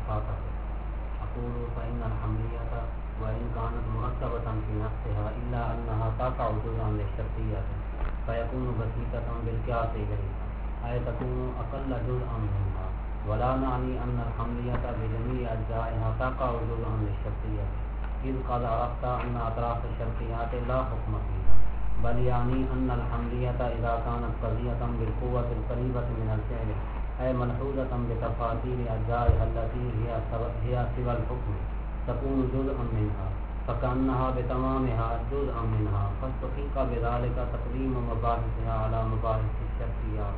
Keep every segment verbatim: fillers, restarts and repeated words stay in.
الفاتحة. أقول فإن الحملية وإن كانت مرتبة في نفسها إلا أنها تقع جزءا للشرطية فيكون بسيطة بالقياس إليها أي تكون أقل جزءا منها، ولا نعني أن الحملية بجميع أجزائها تقع جزءا للشرطية إذ قد عرفت أن أطراف الشرطيات لا حكم فيها، بل يعني أن الحملية إذا كانت قضية بالقوة القريبة من الفعل أي ملحوظة بتفاصيل أجزائها التي هي هي سوى الحكم تكون جزءا منها فكأنها بتمامها جزءا منها، فاستحق بذلك تقديم مباحثها على مباحث الشرطيات.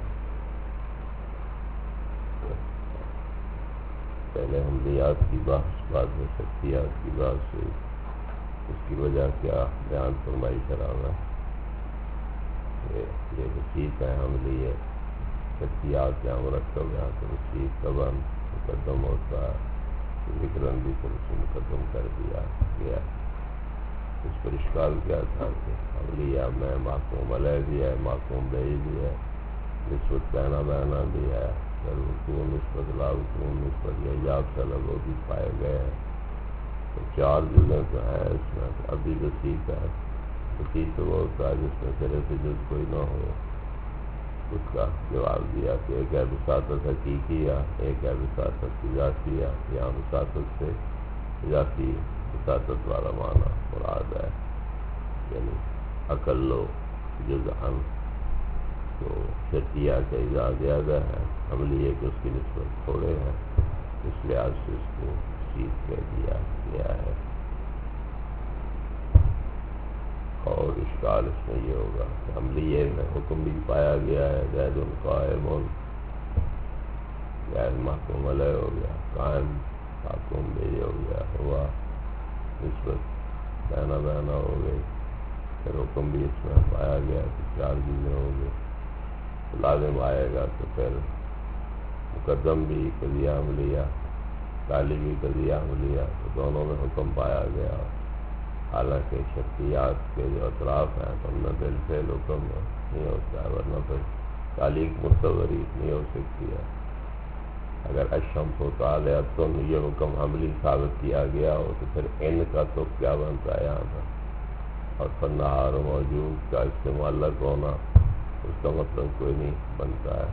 پہلے حملیات کی بحث بعد میں شرطیات کی بحث ہوئی. اس کی وجہ کیا بیان فرمائی کرانا. یہ وسیع ہے حملیہ شرطیات یہاں مرکب یہاں تو وسیع طبعا مقدم ہوتا ہے، ذکرن بھی پھر اسے مقدم کر دیا گیا. اس پر اشکال کیا تھا کہ حملیہ میں محکوم علیہ بھی ہے، محکوم بہی بھی ہے، نسبت بہنا بہنا بھی ہے، رکوع نسبت لا رکوع نسبت یا ایجاب طلب وہ بھی پائے گئے ہیں. تو چار جزیں تو ہیں اس میں. ابھی وسیع ہے. وسیع تو وہ ہوتا ہے جس میں سرے سے جز کوئی نہ ہو. اس کا جواب دیا کہ ایک ہے وساطت حقیقیہ، ایک ہے وساطت ذاتیہ. یہاں وساطت سے ذاتی وساطت والا معنی مراد ہے، یعنی اقل و جزءاً. تو شرطیہ کا اجزاء زیادہ ہے، حملیہ کے اس کی نسبت تھوڑے ہیں، اس لحاظ سے اس کو وسیع کہہ دیا گیا ہے. اور اشکال اس میں یہ ہوگا کہ حملیہ میں حکم بھی پایا گیا ہے، زید قائم غیر محکوم علیہ ہو گیا، قائم محکوم بہ ہو گیا، ہوا نسبت بہنا بہنا ہو گئی. پھر حکم بھی اس میں پایا گیا کہ چار چیزیں ہو گئی. لازم آئے گا تو پھر مقدم بھی قضیہ حملیہ، تالی بھی قضیہ حملیہ، تو دونوں میں حکم پایا گیا. حالانکہ شرطیات کے جو اطراف ہیں تو ان میں بالفعل حکم نہیں ہوتا ہے، ورنہ پھر تعلیق مصوری نہیں ہو سکتی ہے. اگر الشمس و طالعۃ یہ حکم حملی ثابت کیا گیا ہو تو پھر ان کا تو کیا بنتا ہے یہاں پر. اور فالنہار موجود کا اس سے معلق ہونا اس کا مطلب کوئی نہیں بنتا ہے.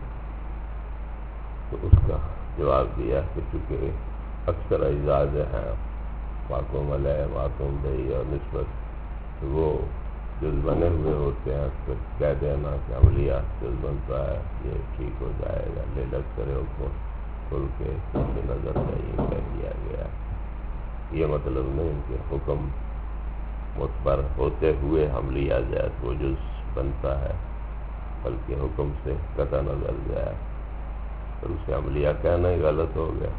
تو اس کا جواب دیا کہ چونکہ اکثر اجزاء جو ہیں محکوم علیہ، محکوم بہی اور نسبت وہ جز بنے ہوئے ہوتے ہیں، پھر کہہ دینا کہ عملیہ جز بنتا ہے یہ ٹھیک ہو جائے گا. لے لگ کرے حکم کھل کے اسے نظر نہیں کہہ دیا گیا. یہ مطلب نہیں کہ حکم متبر ہوتے ہوئے حملیہ زیاد وہ جز بنتا ہے، بلکہ حکم سے قطع نظر جائے اور اسے عملیہ کہنا ہی غلط ہو گیا.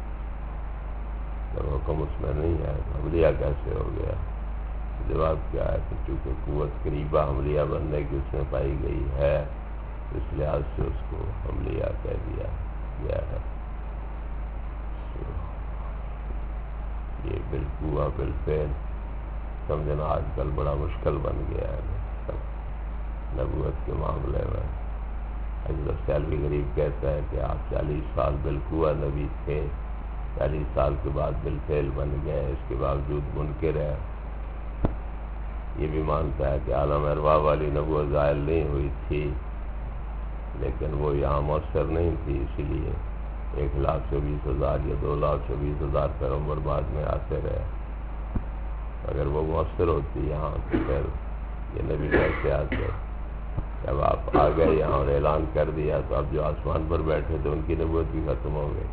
جب حکم اس میں نہیں ہے تو حملیہ کیسے ہو گیا؟ جواب کیا ہے کہ چونکہ قوت قریبہ حملیہ بننے کی اس میں پائی گئی ہے، اس لحاظ سے اس کو حملیہ کہہ دیا گیا ہے. یہ بالقوہ بالفعل سمجھنا آج کل بڑا مشکل بن گیا ہے نبوت کے معاملے میں. حضرت سیلوی غریب کہتا ہے کہ آپ چالیس سال بالقوہ نبی تھے، چالیس سال کے بعد بالفعل بن گئے، اس کے باوجود منکر ہے. یہ بھی مانتا ہے کہ عالم ارواح والی نبوت ظاہر نہیں ہوئی تھی، لیکن وہ یہاں مؤثر نہیں تھی، اسی لیے ایک لاکھ چوبیس ہزار یا دو لاکھ چوبیس ہزار پیغمبر بعد میں آتے رہے. اگر وہ مؤثر ہوتی یہاں تو پھر یہ نبی کیسے آتے؟ جب آپ آ گئے یہاں اور اعلان کر دیا تو اب جو آسمان پر بیٹھے تھے ان کی نبوت بھی ختم ہو گئی.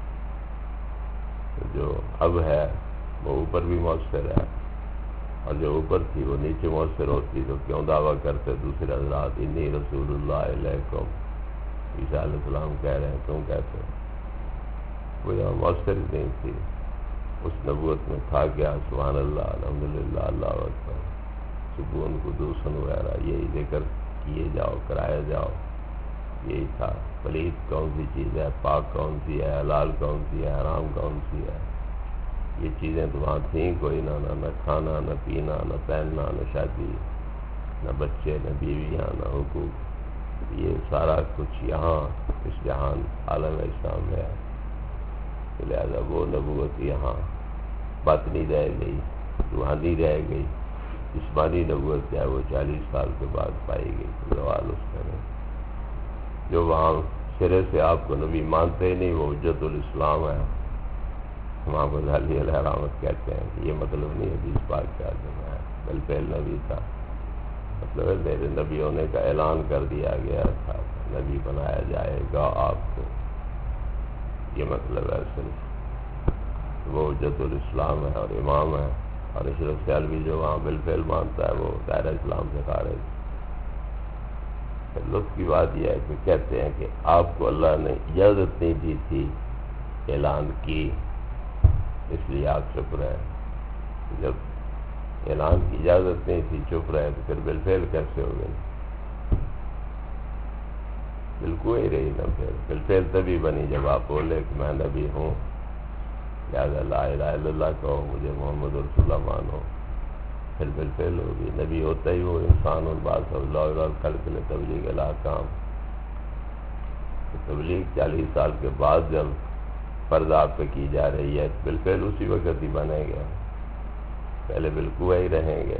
جو اب ہے وہ اوپر بھی مؤثر ہے، اور جو اوپر تھی وہ نیچے مؤثر ہوتی تو کیوں دعویٰ کرتے دوسرے حضرات انی رسول اللہ علیکم؟ عیسیٰ علیہ السلام کہہ رہے ہیں تم کہتے ہو. وہ یہاں مؤثر ہی نہیں تھی. اس نبوت میں تھا کیا؟ سبحان اللہ، الحمدللہ، اللہ اکبر، سکون قدوسن وغیرہ یہی ذکر کیے جاؤ، کرائے جاؤ. یہی تھا. پلید کون سی چیز ہے، پاک کون سی ہے، حلال کون سی ہے، حرام کون سی ہے، یہ چیزیں تو وہاں تھیں کوئی نہ. نہ کھانا، نہ پینا، نہ پہننا، نہ شادی، نہ بچے، نہ بیویاں، نہ حقوق. یہ سارا کچھ یہاں اس جہان عالم اسلام میں ہے. لہذا وہ نبوت یہاں باطنی رہ گئی، روحانی رہ گئی، جسمانی نبوت جو ہے وہ چالیس سال کے بعد پائی گئی، زوال اس کا نہیں۔ جو وہاں سرے سے آپ کو نبی مانتے ہی نہیں وہ حجت الاسلام ہے، امام غزالی علیہ رحمت کہتے ہیں کہ یہ مطلب نہیں حدیث پاک کا جو ہے بالفعل نبی تھا، مطلب ہے میرے نبی ہونے کا اعلان کر دیا گیا تھا، نبی بنایا جائے گا آپ کو، یہ مطلب ہے صرف وہ حجت الاسلام ہے اور امام ہے۔ اور اشرف سیالوی جو وہاں بالفعل مانتا ہے وہ دائرہ اسلام سے خارج۔ لطف کی بات یہ ہے کہ کہتے ہیں کہ آپ کو اللہ نے اجازت نہیں دی تھی اعلان کی، اس لیے آپ چپ رہے، جب اعلان کی اجازت نہیں تھی چپ رہے تو پھر بالفعل کیسے ہو گئی؟ بالکل ہی رہی نا، پھر بالفعل تبھی بنی جب آپ بولے کہ میں نبی ہوں، لہٰذا لا الہ الا اللہ کہو، مجھے محمد رسول اللہ مانو، پھر بالفعل ہوگی۔ نبی ہوتا ہی وہ انسان الباس صلی اللہ علیہ وسلم تبلیغ الاحکام، تبلیغ چالیس سال کے بعد جب فرض آپ پہ کی جا رہی ہے بالفعل اسی وقت ہی بنے گا، پہلے بالکل ہی رہیں گے۔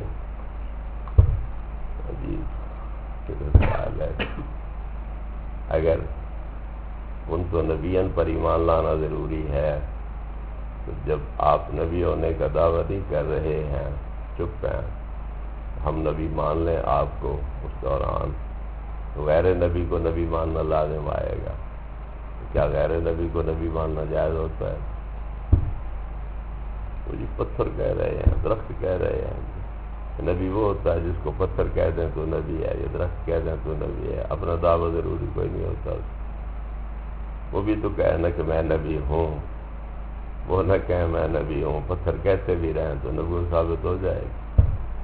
جی سوال ہے، اگر ان تو نبیان پر ایمان لانا ضروری ہے تو جب آپ نبی ہونے کا دعویٰ نہیں کر رہے ہیں، چپ ہیں، ہم نبی مان لیں آپ کو اس دوران، تو غیر نبی کو نبی ماننا لازم آئے گا۔ کیا غیر نبی کو نبی ماننا جائز ہوتا ہے؟ وہ جی پتھر کہہ رہے ہیں، درخت کہہ رہے ہیں، نبی وہ ہوتا ہے جس کو پتھر کہہ دیں تو نبی ہے، یہ درخت کہہ دیں تو نبی ہے، اپنا دعویٰ ضروری کوئی نہیں ہوتا۔ وہ بھی تو کہے نا کہ میں نبی ہوں، وہ نہ کہیں میں نبی ہوں، پتھر کہتے بھی رہیں تو نبوت ثابت ہو جائے گی۔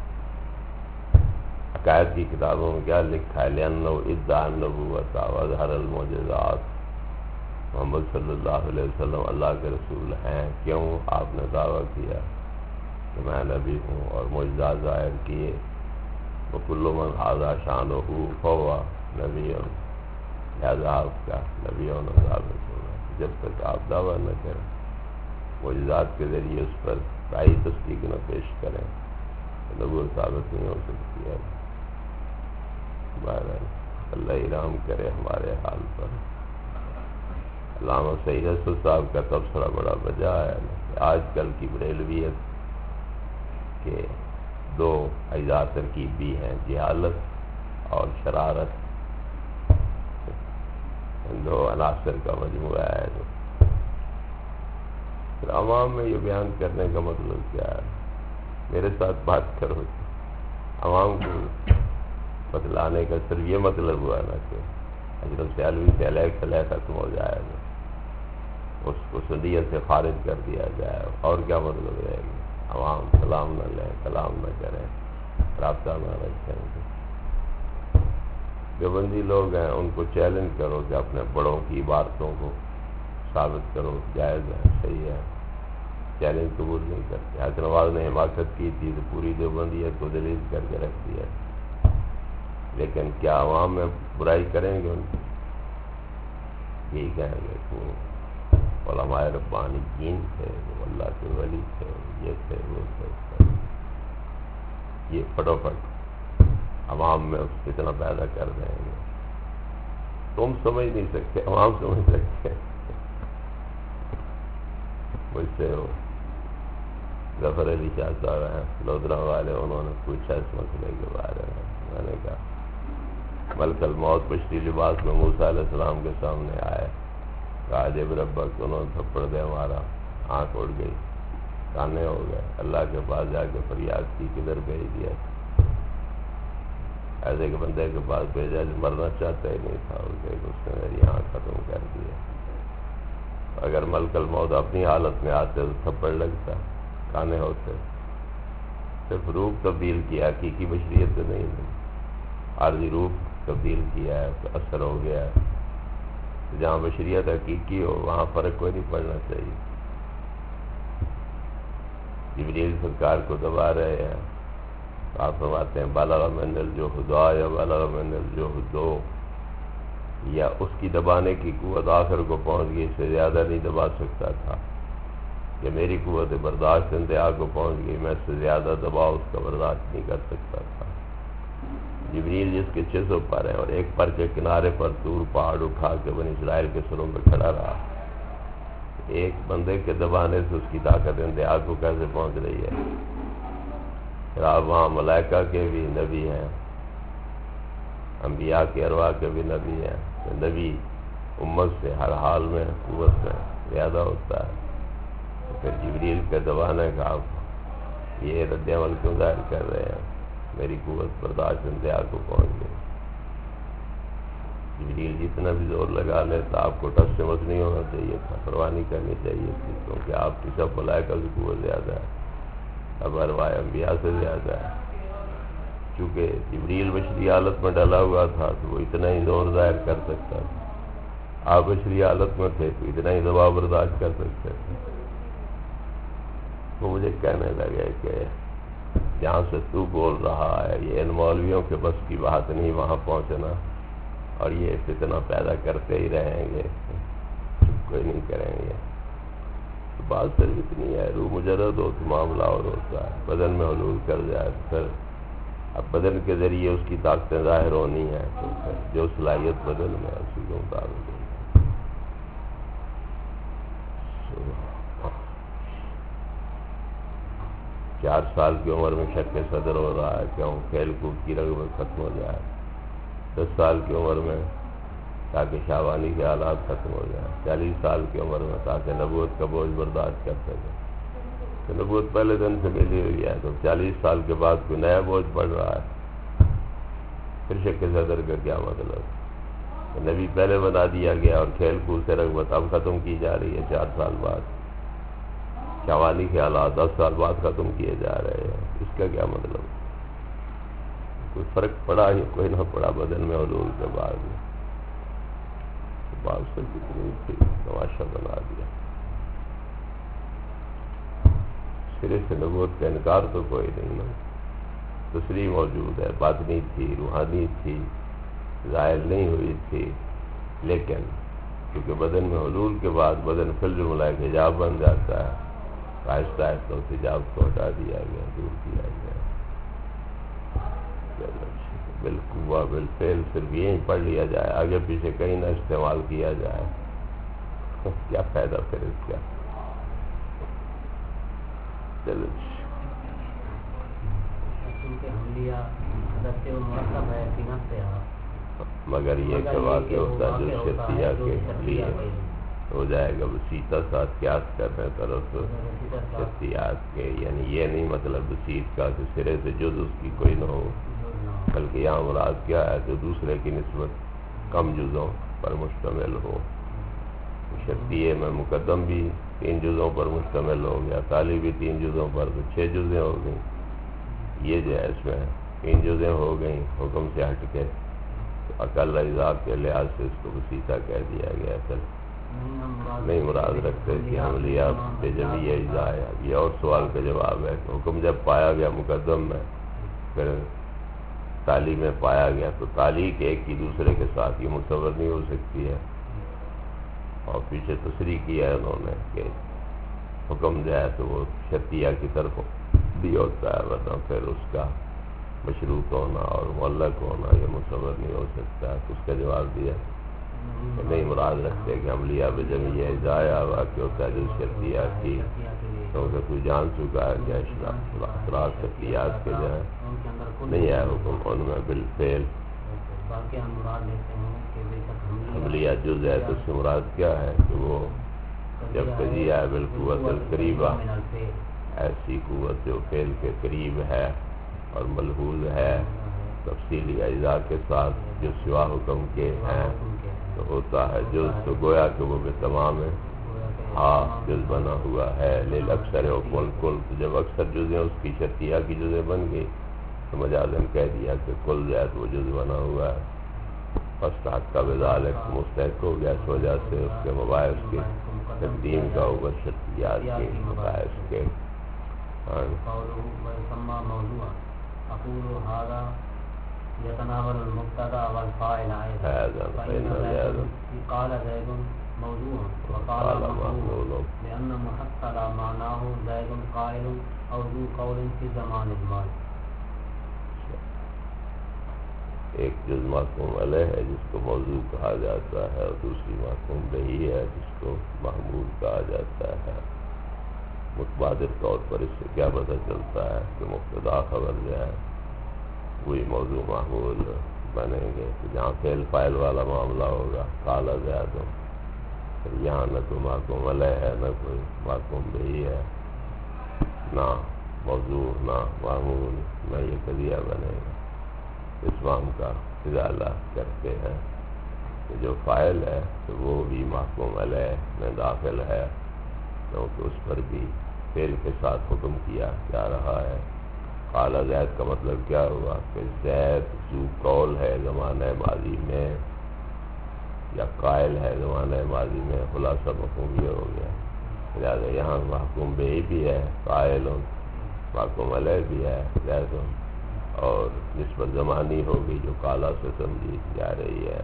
عقائد کی کتابوں میں کیا لکھا ہے؟ لِأَنَّهُ ادعى النبوة وأظهر المعجزات، محمد صلی اللہ علیہ وسلم اللہ کے رسول ہیں، کیوں آپ نے دعویٰ کیا کہ میں نبی ہوں اور معجزات ظاہر کیے۔ وَكُلُّ مَنْ هَذَا شَأْنُهُ فَهُوَ نَبِيٌّ، لہذا آپ کا نبی ہونا ثابت ہوگا جب تک آپ دعویٰ نہ کریں، معجزات کے ذریعے اس پر رائی تصدیق نہ پیش کریں، نبوت ثابت نہیں ہو سکتی ہے۔ بہرحال اللہ رحم کرے ہمارے حال پر۔ علامہ سعید اسد صاحب کا تبصرہ بڑا بجا ہے کہ آج کل کی بریلویت کے دو اجزاء ترکیب بھی ہیں، جہالت اور شرارت، ان دو عناصر کا مجموعہ ہے۔ جو پھر عوام میں یہ بیان کرنے کا مطلب کیا ہے؟ میرے ساتھ بات کرو، عوام کو بتلانے کا صرف یہ مطلب ہوا نا کہ حضرت سیالوی سے علیہ صلیح ختم ہو جائے گا، اس کو سنیت سے خارج کر دیا جائے، اور کیا مطلب رہے گا؟ عوام کلام نہ لیں، کلام نہ کریں، رابطہ نہ رکھیں۔ دیوبندی لوگ ہیں ان کو چیلنج کرو کہ اپنے بڑوں کی عبارتوں کو ثابت کرو، جائز ہے، صحیح ہے، چیلنج قبول نہیں کرتے۔ حسن نواز نے حماقت کی تھی تو پوری دیوبندیت کو دلیل کر کے رکھ دیا، لیکن کیا عوام میں برائی کریں گے ان کی؟ یہی کہیں گے کہ وہ علماء ربانیین تھے، وہ اللہ کے ولی تھے، یہ تھے وہ تھے، یہ فٹافٹ عوام میں فتنہ پیدا کر دیں گے۔ تم سمجھ نہیں سکتے، عوام سمجھ سکتے۔ مجھ سے وہ ظفر علی شاہ صاحب ہیں لودھرا والے، انہوں نے پوچھا اس مسئلے کے بارے میں، میں نے کہا ملک الموت پشتی لباس میں موسیٰ علیہ السلام کے سامنے آئے، کہا جب ربک، انہوں نے تھپڑ دے مارا، آنکھ اڑ گئی، کانے ہو گئے، اللہ کے پاس جا کے فریاد کی، کدھر بھیج دیا؟ ایسے کہ بندے کے پاس بھیجا جو مرنا چاہتا ہی نہیں تھا، اس نے میری آنکھ ختم کر دیا۔ اگر ملک الموت اپنی حالت میں آتے تو تھپڑ لگتا، کانے ہوتے، صرف روپ تبدیل کیا، حقیقی بشریت سے نہیں ہے، عارضی روپ تبدیل کیا ہے تو اثر ہو گیا ہے۔ جہاں بشریت حقیقی ہو وہاں فرق کوئی نہیں پڑنا چاہیے۔ جبریل سرکار کو دبا رہے ہیں، آپ فرماتے ہیں بالغ من الجہد یا بالغ من الجہد، یا اس کی دبانے کی قوت آخر کو پہنچ گئی، اس سے زیادہ نہیں دبا سکتا تھا، کہ میری قوت برداشت انتہا کو پہنچ گئی، میں اس سے زیادہ دباؤ اس کا برداشت نہیں کر سکتا تھا۔ جبریل جس کے چھ سو پر ہیں اور ایک پر کے کنارے پر طور پہاڑ اٹھا کے بنی اسرائیل کے سروں پہ کھڑا رہا، ایک بندے کے دبانے سے اس کی طاقت انتہا کو کیسے پہنچ رہی ہے؟ پھر آپ وہاں ملائکہ کے بھی نبی ہیں، انبیاء کے ارواح کے بھی نبی ہیں، تو نبی امت سے ہر حال میں قوت میں زیادہ ہوتا ہے، تو پھر جبریل کے دبانے کا آپ یہ رد عمل کیوں ظاہر کر رہے ہیں؟ میری قوت برداشت انتہا کو پہنچ گئی۔ جبریل جتنا بھی زور لگا لے تو آپ کو ٹس سے مس نہیں ہونا چاہیے تھا، پرواہ نہیں کرنی چاہیے تھی، کیونکہ آپ کی سب ملائکہ کی قوت زیادہ ہے، اب ارواح انبیاء سے زیادہ ہے۔ چونکہ جبریل بشری حالت میں ڈلا ہوا تھا تو وہ اتنا ہی زور ظاہر کر سکتا تھا، آپ بشری حالت میں تھے تو اتنا ہی دباؤ برداشت کر سکتے تھے۔ وہ مجھے کہنے لگے کہ جہاں سے تو بول رہا ہے یہ ان مولویوں کے بس کی بات نہیں وہاں پہنچنا، اور یہ فتنہ پیدا کرتے ہی رہیں گے، کوئی نہیں کریں گے۔ تو بات صرف اتنی ہے، روح مجرد ہو تو معاملہ اور ہوتا ہے، بدن میں حلول کر جائے تو پھر اب بدن کے ذریعے اس کی طاقتیں ظاہر ہونی ہیں، تو پھر جو صلاحیت بدن میں ہے اسی کے مطابق ہوگی۔ چار سال کی عمر میں شک صدر ہو رہا ہے کہ ہوں کھیل کود کی رغبت ختم ہو جائے، دس سال کی عمر میں تاکہ شہوانی کے حالات ختم ہو جائیں، چالیس سال کی عمر میں تاکہ نبوت کا بوجھ برداشت کر سکے۔ تو نبوت پہلے دن سے ملی ہوئی ہے، تو چالیس سال کے بعد کوئی نیا بوجھ پڑ رہا ہے، پھر شک صدر کا کیا مطلب؟ نبی پہلے بنا دیا گیا اور کھیل کود سے رغبت اب ختم کی جا رہی ہے چار سال بعد، شہوانی کے حالات دس سال بعد ختم کیے جا رہے ہیں، اس کا کیا مطلب؟ کوئی فرق پڑا ہی کوئی نہ پڑا بدن میں حلول کے بعد، بات سے کتنی تھی تماشا بنا دیا۔ سرے سے نبوت کا انکار تو کوئی نہیں نا، تصریح موجود ہے، باطنی تھی، روحانی تھی، ظاہر نہیں ہوئی تھی، لیکن کیونکہ بدن میں حلول کے بعد بدن فل جملہ ایک حجاب بن جاتا ہے، آہستہ آہستہ اس حجاب کو ہٹا دیا گیا، دور کیا گیا۔ بالقوہ بالفعل صرف یہیں پڑھ لیا جائے، آگے پیچھے کہیں نہ استعمال کیا جائے، کیا فائدہ پھر اس کا؟ چلو مگر یہ کہ واقع ہوتا جو شرطیہ کے لیے ہو جائے گا، بسیطہ ساتھ قیاس کرنے طرف شرطیات کے، یعنی یہ نہیں مطلب بسیط کا کہ سرے سے جز اس کی کوئی نہ ہو، بلکہ یہاں مراد کیا ہے جو دوسرے کی نسبت کم جزوں پر مشتمل ہو۔ شرطیے میں مقدم بھی تین جزوں پر مشتمل ہو گیا، تالی بھی تین جزوں پر، تو چھ جزیں ہو گئیں، یہ جو ہے اس میں تین جزیں ہو گئیں حکم سے ہٹ کے، تو اقل اجزاء کے لحاظ سے اس کو بسیطہ کہہ دیا گیا۔ پھر نہیں مراد رکھتے کہ عملیہ بے جمیع اجزاء ہے۔ یہ اور سوال کا جواب ہے کہ حکم جب پایا گیا مقدم میں، پھر تالی میں پایا گیا، تو تعلیق ایک کی دوسرے کے ساتھ یہ متصور نہیں ہو سکتی ہے، اور پیچھے تصریح کیا ہے انہوں نے کہ حکم جو ہے تو وہ شرطیہ کی طرف بھی ہوتا ہے، ورنہ پھر اس کا مشروط ہونا اور معلق ہونا یہ متصور نہیں ہو سکتا ہے۔ تو اس کا جواب دیا کہ نہیں مراد رکھتے کہ عملیہ بجمیع اجزاء واقع ہوتا ہے جو شرطیہ کی، کیونکہ تو جان چکا ہے کہ اشراط شرطیات کے جو ہے نہیں ہے حکم ان میں بالفعل عملیہ جز ہے، تو اس سے مراد کیا ہے کہ وہ جب قضیہ ہے بالقوت القریبہ، ایسی قوت جو فعل کے قریب ہے اور ملحوظ ہے تفصیلی اجزاء کے ساتھ جو سوا حکم کے ہیں، تو ہوتا ہے جز، تو گویا کہ وہ بے تمام ہے ہاں جز بنا ہوا ہے، لیل اکثر حکم الکل، تو جب اکثر جزیں اس کی شرطیہ کی جزیں بن گئی تو مجازن کہہ دیا کہ کل جو ہے تو وہ جز بنا ہوا ہے، فاستحق کا بذالک مستحق ہو گیا، اس وجہ سے اس کے مباحث کے تقدیم کا اوپر شرطیات کے مباحث کے۔ يتناول المبتدا والفاعل أيضا فإن زيد قال زيد موضوع وقال محمول لأن محصل معناه زيد قائل أو ذو قول في زمان الماضي. ایک جز محکوم علیہ ہے جس کو موضوع کہا جاتا ہے اور دوسری محکوم بہی ہے جس کو محمول کہا جاتا ہے. متبادر طور پر اس سے کیا پتہ چلتا ہے کہ مبتدا خبر جو ہے وہی موضوع محمول بنیں گے کہ جہاں فعل فاعل والا معاملہ ہوگا قال زید، پھر یہاں نہ کوئی محکوم علیہ ہے نہ کوئی محکوم بہی ہے، نہ موضوع نہ محمول نہ یہ قضیہ بنے گا. اس فہم کا ازالہ کرتے ہیں کہ جو فاعل ہے تو وہ بھی محکوم علیہ میں داخل ہے، کیونکہ اس پر بھی فعل کے ساتھ حکم کیا جا رہا ہے. قال زید کا مطلب کیا ہوا کہ زید ذو قول ہے زمانہ ماضی میں یا قائل ہے زمانہ ماضی میں، خلاصہ مفہوم یہ ہو گیا. لہٰذا یہاں محکوم بہی بھی ہے، قائل محکوم علیہ بھی ہے زید، اور نسبت زمانی ہوگی جو کالا سے سمجھی جا رہی ہے.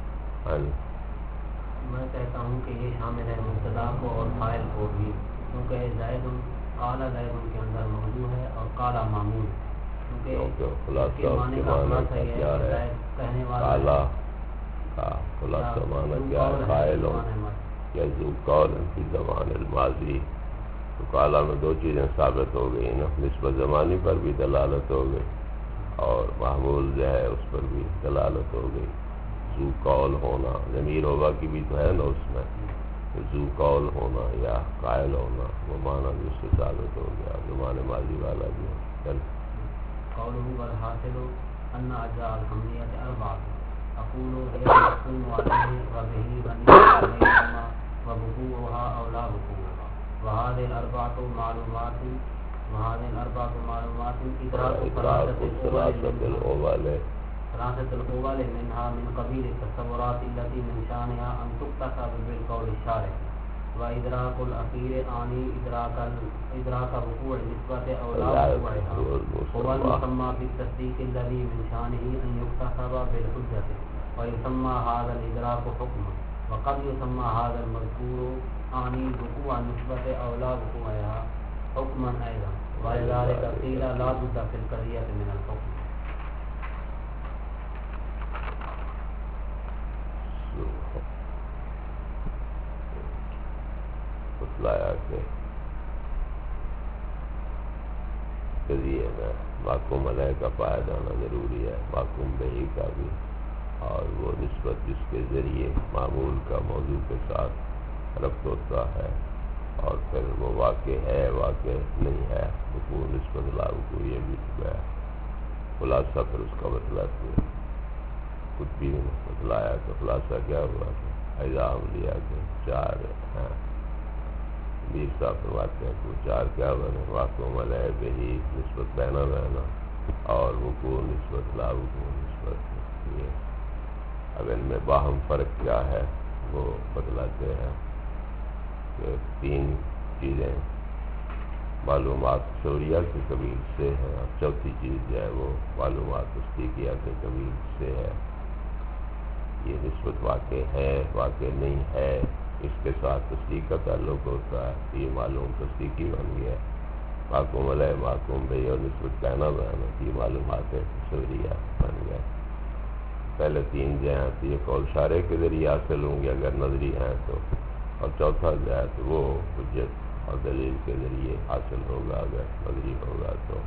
میں کہتا ہوں کہ یہ شامل ہے مبتدا کو اور فاعل کو بھی، کیونکہ زید قال زید کے اندر موضوع ہے اور کالا معمول، کیونکہ خلاصہ معنی کیا ہے کالا کا خلاصہ معنی کیا ہے قائل یا ذو قول فی زمان الماضی. تو کالا میں دو چیزیں ثابت ہو گئی نا، نسبت زمانی پر بھی دلالت ہو گئی اور محمول جو ہے اس پر بھی دلالت ہو گئی. ذو قول ہونا ضمیر ہوگا کی بھی تو ہے نا اس میں، ذو قول ہونا یا قائل ہونا وہ معنی بھی اس سے ثابت ہو گیا زمان ماضی والا بھی. چل قوله والحاصل ان اجزاء الحملیت اربعۃ اقول هي المحكوم عليه وبه بني عليهما ووقوعها او لا وقوعها وهذه الاربعة معلومات وهذه الاربعة معلومات ادراك الثلاثة الاول ثلاثة الأول منها من قبيل التصورات التي من شأنها أن تقتصر بالقول الشارع، وإدراك الأخير آني إدراك إدراك وقوع النسبة أو لا وقوعها هو المسمى بالتصديق الذي من شأنه أن يقتصر بالحجة، ويسمى هذا الإدراك حكما، وقد يسمى هذا المذكور آني وقوع النسبة أو لا وقوعها حكما أيضا، ولذلك قيل لا بد في القضية من الحكم. بتلایا کہ قضیے میں محکوم علیہ کا پائے جانا ضروری ہے، محکوم بہی کا بھی، اور وہ نسبت جس کے ذریعے معمول کا موضوع کے ساتھ ربط ہوتا ہے، اور پھر وہ واقع ہے واقع نہیں ہے، وقوع نسبت لا وقوع یہ بھی گیا. خلاصہ پھر اس کا بتلاتے کچھ بھی بتلایا کہ خلاصہ کیا ہوا کہ اعزام لیا کہ چار ہیں. میر صاحب فرماتے ہیں کہ چار کیا بنے، محکوم علیہ بہی نسبت بہنا بہنا اور وقوع نسبت لا وقوع نسبت. یہ اب ان میں باہم فرق کیا ہے وہ بتلاتے ہیں کہ تین چیزیں معلومات شوریہ کے قبیل سے ہیں، اور چوتھی چیز جو ہے وہ معلومات تصدیقیہ کے قبیل سے ہے. یہ نسبت واقع ہے واقع نہیں ہے اس کے ساتھ تصدیق کا تعلق ہوتا ہے، یہ معلوم تصدیقی بن گیا. محکوم علیہ محکوم بہی اور نسبت کہنا بہنا یہ معلومات شوریہ بن گیا. پہلے تین جو ہیں تو یہ قول شارع کے ذریعے حاصل ہوں گے اگر نظری ہیں تو، اور چوتھا جو ہے تو وہ حجت اور دلیل کے ذریعے حاصل ہوگا اگر نظری ہوگا تو.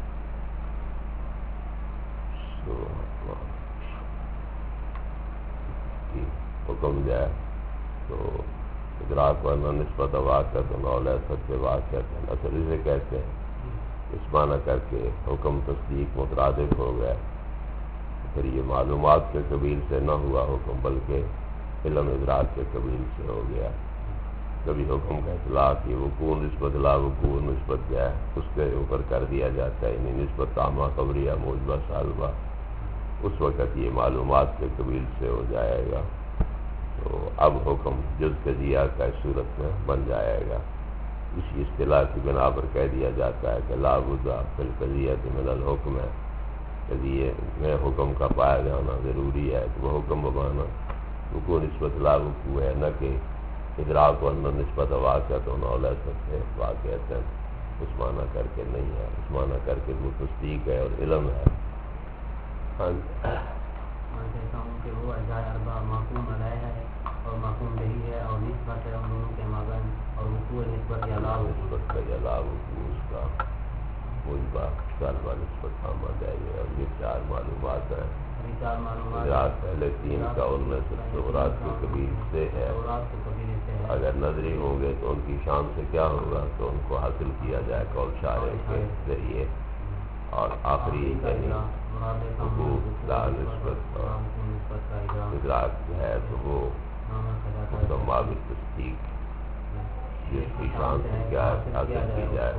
حکم جائے تو ادراک ورنہ نسبت واقع تو نولہ سچ واقع اصل اسے کہتے ہیں. اس معنی کر کے حکم تصدیق مترادف ہو گیا، پھر یہ معلومات کے قبیل سے نہ ہوا حکم بلکہ علم ادراک کے قبیل سے ہو گیا. کبھی حکم کا اطلاق یہ وقوع نسبت لا وقوع نسبت جو ہے اس کے اوپر کر دیا جاتا ہے، یعنی نسبت تامہ خبریہ موجبہ سالبہ، اس وقت یہ معلومات کے قبیل سے ہو جائے گا. تو اب حکم جز قضیہ کا اس صورت میں بن جائے گا. اسی اصطلاح کی بنا پر کہہ دیا جاتا ہے کہ لا بد فی القضیۃ من الحکم ہے، قضیے میں حکم کا پایا جانا ضروری ہے تو وہ حکم بمانا وقوع نسبت لا وقوع ہے، نہ کہ ادراک ورنہ نسبت واقعات و نولت سے واقعات اس معنی کر کے نہیں ہے، اس معنی کر کے وہ تصدیق ہے اور علم ہے۔ ہاں میں کہتا ہوں کہ وہ اجزائے اربع محکوم علیہ ہے اور محکوم بہی ہے اور نسبت ہے ان دونوں کے مابین، اور وقوع نسبت یا لا نسبت کا یا لا وقوع اس کا وہی بات طالبہ نسبت آمد ہے یہ، اور یہ چار معلومات ہیں۔ چار معلومات ادراک پہلے تین کا ان میں سے صورات کے قبیل سے ہے، اگر نظری ہوں گے تو ان کی شان سے کیا ہوگا تو ان کو حاصل کیا جائے قول شارع کے ذریعے، اور آخری یعنی حقوق لا نسبت ادراک ہے تو وہ مسمى بالتصدیق جس کی شان سے کیا حاصل کی جائے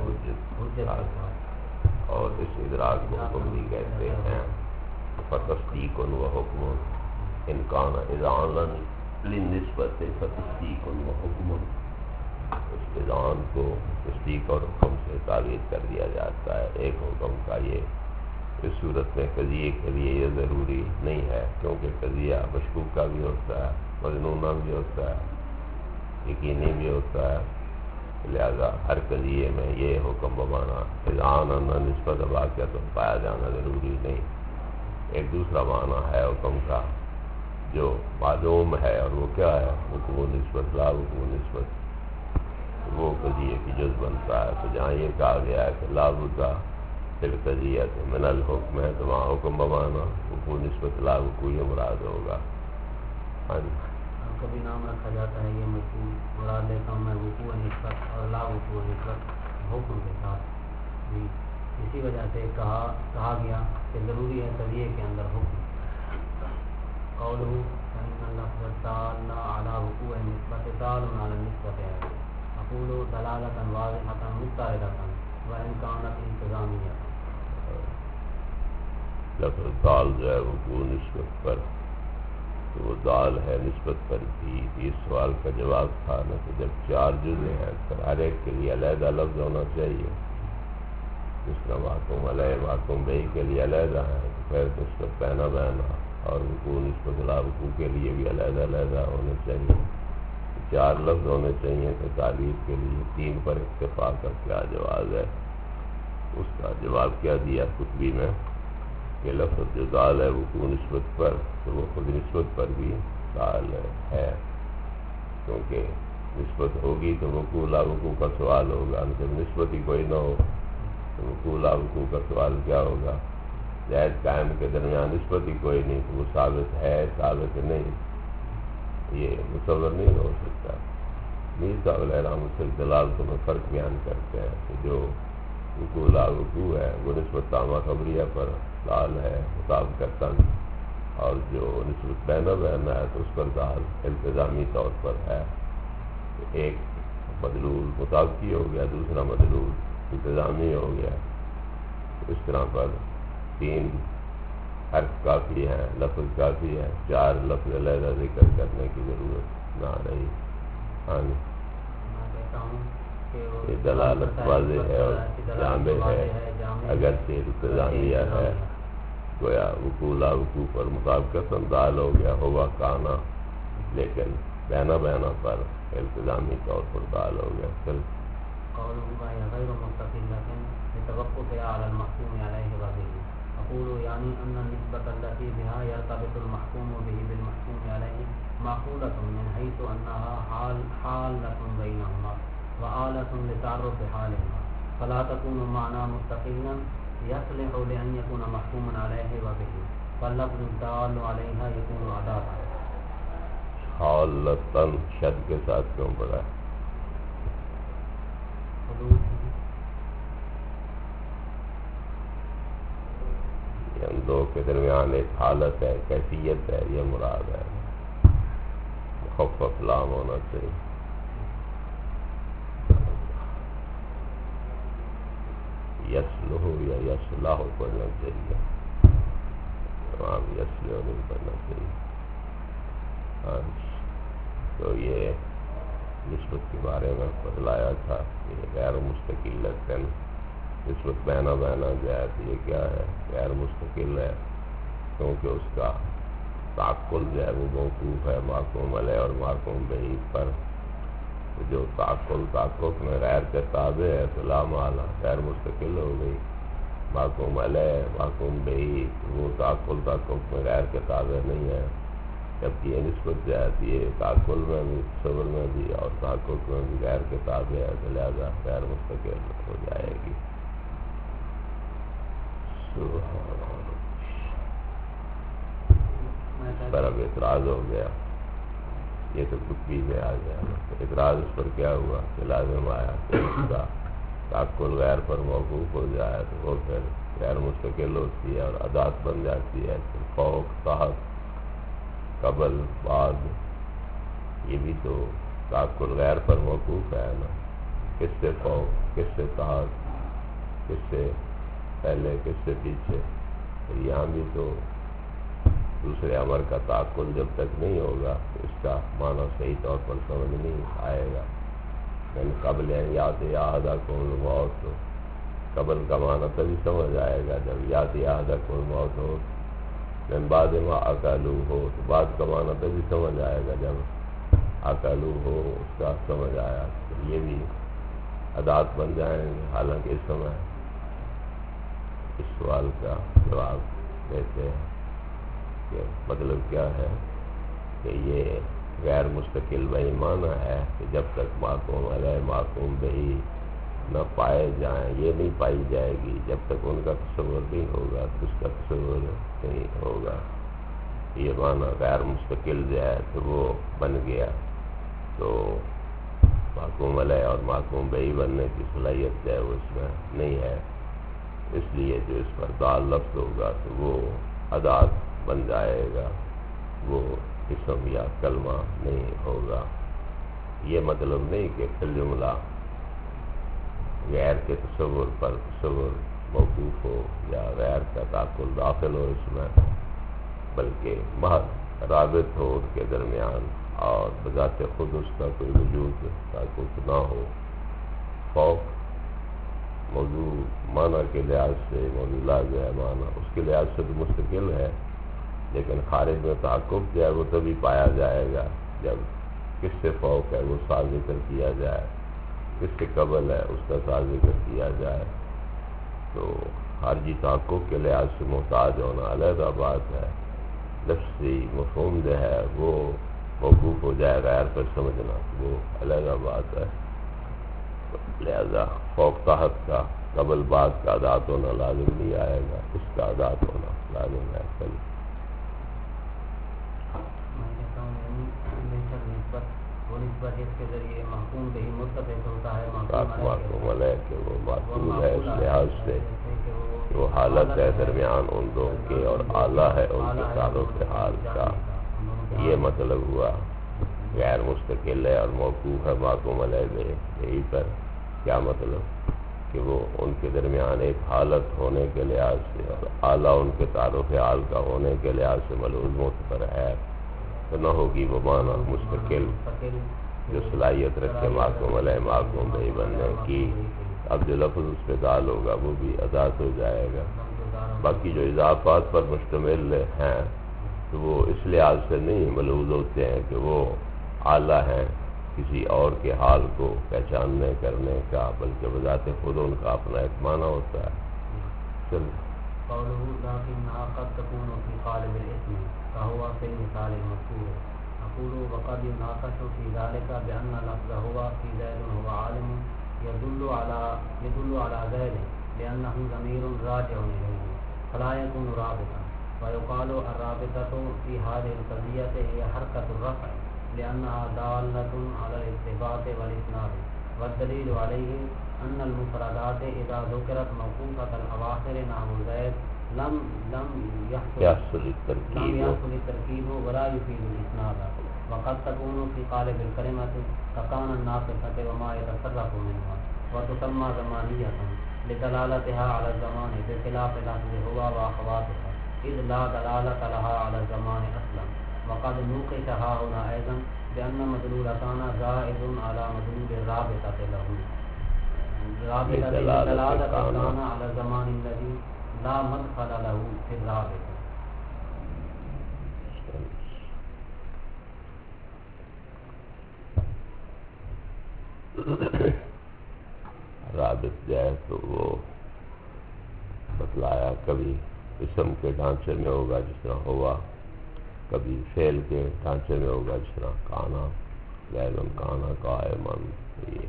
حجت، اور اس ادراک کو حکم بھی کہتے ہیں۔ فتصدیق و حکم ان کان اذعانا للنسبت فتصدیق و حکم، اس اذعان کو تصدیق اور حکم سے تعبیر کر دیا جاتا ہے۔ ایک حکم کا یہ اس صورت میں قضیے کے لیے یہ ضروری نہیں ہے، کیونکہ قضیہ مشکوک کا بھی ہوتا ہے، مظنونہ بھی ہوتا ہے، یقینی بھی ہوتا ہے، لہذا ہر قضیے میں یہ حکم بمانا اذعانا نسبت واقعہ تو پایا جانا ضروری نہیں۔ ایک دوسرا معنی ہے حکم کا جو معلوم ہے، اور وہ کیا ہے؟ حکم نسبت لا حکم نسبت، وہ قضیے کی جز بنتا ہے۔ تو جہاں یہ کہا گیا ہے کہ لا بد فی القضیۃ من الحکم ہے تو وہاں حکم بمانا حکم نسبت لا حکم یہ مراد ہوگا۔ ہاں جی، کبھی نام رکھا جاتا ہے یہ مشہور مراد لیتا ہوں میں وقوع نسبت اور لا وقوع نسبت حکم کے ساتھ بھی، اسی وجہ سے کہا کہا گیا کہ ضروری ہے قضیے کے اندر حکم۔ قولہ فإن اللفظ الدال على وقوع النسبة دال على النسبة ہے، اقول دلالة واضحة مضطردة وإن كانت التزامیہ۔ لفظ دال جو ہے وقوع نسبت پر تو وہ دال ہے نسبت پر بھی۔ اس سوال کا جواب تھا نا کہ جب چار جزء ہیں تو ہر ایک کے لیے علیحدہ لفظ ہونا چاہیے، جس طرح محکوم علیہ محکوم بہی کے لیے علیحدہ ہے تو پھر نسبت بہنا بہنا اور وقوع نسبت لا وقوع کے لیے بھی علیحدہ علیحدہ ہونے چاہیے۔ چار لفظ ہونے چاہیے تو تعبیر کے لیے تین پر اتفاق کا کیا جواز ہے؟ اس کا جواب کیا دیا قطبی میں کہ لفظ جو دال ہے وقوع نسبت پر تو وہ خود نسبت پر بھی دال ہے، کیونکہ نسبت ہوگی تو وقوع لا وقوع کا سوال ہوگا، جب نسبت ہی کوئی نہ ہو تو وقوع لا وقوع کا سوال کیا ہوگا؟ زائد قائم کے درمیان نسبت ہی کوئی نہیں تو وہ ثابت ہے ثابت نہیں، یہ متصور نہیں ہو سکتا۔ میر صاحب علیہ رحمۃ اللہ دلال کو میں فرق بیان کرتے ہیں کہ جو وقوع لا وقوع ہے وہ نسبت تامہ خبریہ پر دال ہے مطابقتاً، اور جو نسبت بہنا بہنا ہے تو اس پر دال التزامی طور پر ہے۔ ایک مدلول مطابقی ہو گیا، دوسرا مدلول التزامی ہو گیا، اس طرح پر تین حرف کافی ہیں، لفظ کافی ہے، چار لفظ علیحدہ ذکر کرنے کی ضرورت نہ رہی۔ ہاں جی، میں کہتا ہوں کہ یہ دلالت واضح ہے اور جامع ہے، اگرچہ التزامیہ ہے، گویا وقوع لا وقوع پر مطابقت دال ہو گیا ہوا کانا، لیکن بہنا بہنا پر التزامی طور پر دال ہو گیا۔ پھر قولہ غیر مستقلة لتوقفها على المحكوم عليه وغيره، أقول يعني أن النسبة التي بها يرتبط المحكوم به بالمحكوم عليه معقولة من حيث أنها حال حالة بينهما وآلة لتعرف حالهما، فلا تكون معنى مستقلا يصلح لأن يكون محكوما عليه وبه، فاللفظ الدال عليها يكون أداة۔ حالتاً شد کے ساتھ کیوں پڑا ہے؟ ان دو کے درمیان ایک حالت ہے، کیفیت ہے، یہ مراد ہے، مخفف لام ہونا چاہیے۔ یسلح یا یسلح پڑھنا چاہیے، تمام یسلح نہیں پڑھنا چاہیے۔ ہاں، تو یہ نسبت کے بارے میں بتلایا تھا کہ غیر مستقل لکن اس وقت بہنا بہنا جائے تو یہ کیا ہے؟ غیر مستقل ہے، کیونکہ اس کا تعقل جو ہے وہ موقوف ہے معقوم علیہ اور معقوم بعید پر. جو تعقل تعقق میں غیر کے تابع ہے تو لا محالہ غیر مستقل ہو گئی. معقوم علیہ معقوم بعید وہ تعقل تعقق میں غیر کے تابع نہیں ہے، جبکہ یہ نسبت جو ہے یہ تعقل میں بھی تصور میں بھی اور تحقق میں بھی غیر کے تابع ہے، تو لہذا غیر مستقل ہو جائے گی. اس پر اب اعتراض ہو گیا، یہ تو قطبی میں آ گیا. اعتراض اس پر کیا ہوا کہ لازم آیا کہ اس کا تعقل غیر پر موقوف ہو جائے تو وہ پھر غیر مستقل ہوتی ہے اور ادات بن جاتی ہے. فوق تحت قبل بعد یہ بھی تو تعقل غیر پر موقوف ہے نا. کس سے فوق، کس سے تحت، کس سے پہلے، کس سے پیچھے. یہاں بھی تو دوسرے امر کا تعقل جب تک نہیں ہوگا تو اس کا معنی صحیح طور پر سمجھ نہیں آئے گا. یعنی قبل یاد یاد کون الموت تو قبل کا معنی تبھی سمجھ آئے گا جب یاد یاد کون موت ہو. لیکن بعد میں اکالو ہو تو بعد کا معنی تبھی سمجھ آئے گا جب اکالو ہو اس کا سمجھ آیا. تو یہ بھی ادات بن جائیں گے. حالانکہ اس سمے اس سوال کا جواب دیتے ہیں کہ مطلب کیا ہے کہ یہ غیر مستقل وہی معنی ہے کہ جب تک معقوم علیہ معقوم بہی نہ پائے جائیں، یہ نہیں پائی جائے گی جب تک ان کا تصور نہیں ہوگا تو اس کا تصور نہیں ہوگا. یہ معنی غیر مستقل جو ہے تو وہ بن گیا تو معقوم علیہ اور معقوم بہی بننے کی صلاحیت جو ہے وہ اس میں نہیں ہے. اس لیے جو اس پر دال لفظ ہوگا تو وہ ادات بن جائے گا، وہ اسم یا کلمہ نہیں ہوگا. یہ مطلب نہیں کہ فی جملہ غیر کے تصور پر تصور موقوف ہو یا غیر کا تعقل داخل ہو اس میں، بلکہ محض رابط ہو ان کے درمیان اور بذات خود اس کا کوئی وجود تعقل نہ ہو. فوق موضوع معنی کے لحاظ سے موضوع جو ہے معنی اس کے لحاظ سے تو مستقل ہے، لیکن خارج میں تعقب جو ہے وہ تبھی پایا جائے گا جب کس سے فوق ہے وہ ساتھ ذکر کیا جائے، کس سے قبل ہے اس کا ساتھ ذکر کیا جائے. تو خارجی تعقب کے لحاظ سے محتاج ہونا علیحدہ بات ہے. لفظی مفہوم جو ہے وہ موقوف ہو جائے غیر پر سمجھنا وہ علیحدہ بات ہے. لہذا فوق تحت کا قبل بعد کا ادات ہونا لازم نہیں آئے گا، اس کا ادات ہونا لازم ہے. چل نسبت اس کے ذریعے محکوم بہی مرتبط ہوتا ہے معقوم علیہ کہ وہ معقول ہے اس لحاظ سے کہ وہ حالت ہے درمیان ان دو کے اور اعلیٰ ہے ان کے تعلق حال کا. یہ مطلب ہوا غیر مستقل ہے اور موقوف ہے معقوم علیہ میں. یہی پر کیا مطلب کہ وہ ان کے درمیان ایک حالت ہونے کے لحاظ سے اور اعلیٰ ان کے تعلق حال کا ہونے کے لحاظ سے ملحوظ معتبر ہے تو نہ ہوگی وہ معنی مستقل جو صلاحیت رکھے معقوم علیہ معقوم بہی بننے کی. اب جو لفظ اس پہ دال ہوگا وہ بھی ادات ہو جائے گا. باقی جو اضافات پر مشتمل ہیں تو وہ اس لحاظ سے نہیں ملحوظ ہوتے ہیں کہ وہ اعلیٰ ہیں کسی اور کے حال کو پہچاننے کرنے کا، بلکہ بذات خود ان کا اپنا ایک معنی ہوتا ہے. چل فهو في المثال المذكور. أقول وقد يناقش في ذلك بأن لفظ هو في زيد هو عالم يدل على يدل على زيد لأنه ضمير راجع إليه فلا يكون رابطا. ويقال الرابطة في هذه القضية هي حركة الرفع لأنها دالة على الارتباط والإسناد. والدليل عليه أن المفردات إذا ذكرت موقوفة الأواخر نحو زيد لم لم يحصل التركيب لم يحصل التركيب ولا يفيد الإسناد. وقد تكون في قالب الكلمة ككان الناقصة وما يتصرف منها وتسمى زمانية لدلالتها على الزمان بخلاف لفظ هو وأخواتها إذ لا دلالة لها على الزمان أصلا. وقد نوقشها هنا أيضا بأن مدلول كان زائد على مدلول الرابطة له. رابطہ دلالت دلالت کانا کان علی زمان الذی لا مدخل له فی الرابطہ. رابط جو ہے تو وہ بتلایا کبھی اسم کے ڈھانچے میں ہوگا جس طرح ہوا، کبھی فعل کے ڈھانچے میں ہوگا جس طرح کانا، زیدن کانا قائمن. یہ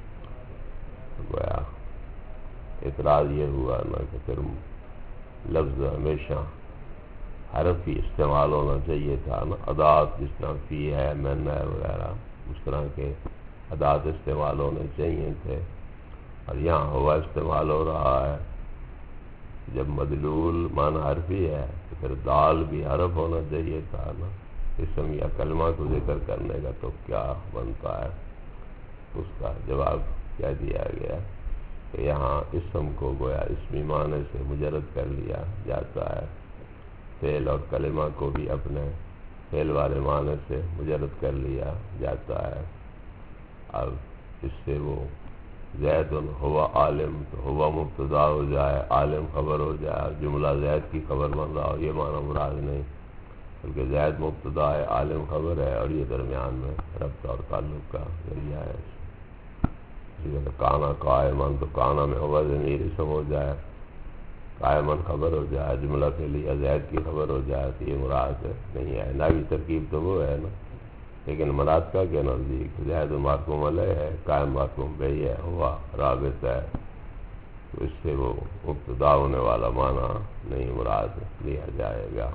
گویا اعتراض یہ ہوا نا کہ پھر لفظ ہمیشہ حرف ہی استعمال ہونا چاہیے تھا نا، ادات جس طرح فی ہے، من ہے وغیرہ اس طرح کے ادات استعمال ہونے چاہیے تھے، اور یہاں ہوا استعمال ہو رہا ہے. جب مدلول معنی حرفی ہے تو پھر دال بھی حرف ہونا چاہیے تھا نا، اسم یا کلمہ کو ذکر کرنے کا تو کیا بنتا ہے؟ اس کا جواب کیا دیا گیا کہ یہاں اسم کو گویا اسمی معنی سے مجرد کر لیا جاتا ہے، فعل اور کلمہ کو بھی اپنے فعل والے معنی سے مجرد کر لیا جاتا ہے. اب اس سے وہ زید ہوا عالم تو ہوا مبتدا ہو جائے، عالم خبر ہو جائے، جملہ زید کی خبر بن رہا ہو، یہ معنی مراد نہیں، بلکہ زید مبتدا ہے، عالم خبر ہے، اور یہ درمیان میں ربط اور تعلق کا ذریعہ ہے. اسی طرح کانا قائمن تو کانا میں ہوا ضمیر اسم ہو جائے، قائمن خبر ہو جائے، جملہ فعلیہ زید کی خبر ہو جائے تو یہ مراد نہیں ہے. ناوی ترکیب تو وہ ہے نا، لیکن مراد کا کیا نزدیک زید محکوم علیہ ہے، قائم محکوم بہی ہے، ہوا رابط ہے، تو اس سے وہ ابتدا ہونے والا معنی نہیں مراد لیا جائے گا.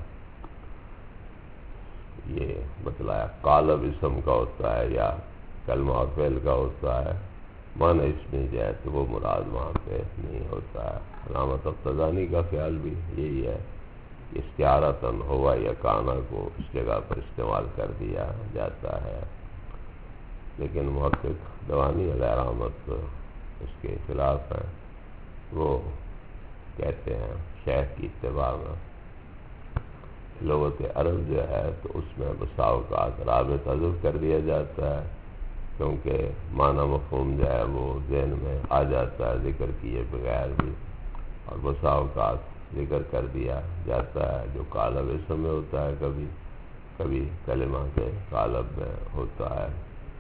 یہ بتلایا قالب اسم کا ہوتا ہے یا کلمہ اور فعل کا ہوتا ہے، معنی اس میں جائے تو وہ مراد وہاں پہ نہیں ہوتا ہے. علامت الطزانی کا خیال بھی یہی ہے، استعارتاً ہوا یا کانا کو اس جگہ پر استعمال کر دیا جاتا ہے، لیکن محقق دوانی علیہ رحمت اس کے خلاف ہیں. وہ کہتے ہیں شیخ کی اتباع میں لغت عرب جو ہے تو اس میں بسا اوقات رابط حذف کر دیا جاتا ہے، کیونکہ معنی مفہوم جو ہے وہ ذہن میں آ جاتا ہے ذکر کیے بغیر بھی، اور بسا اوقات ذکر کر دیا جاتا ہے جو قالب اسم میں ہوتا ہے، کبھی کبھی کلمہ کے قالب میں ہوتا ہے.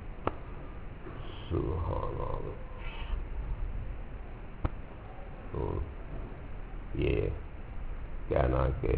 سبحان اللہ. تو یہ کہنا کہ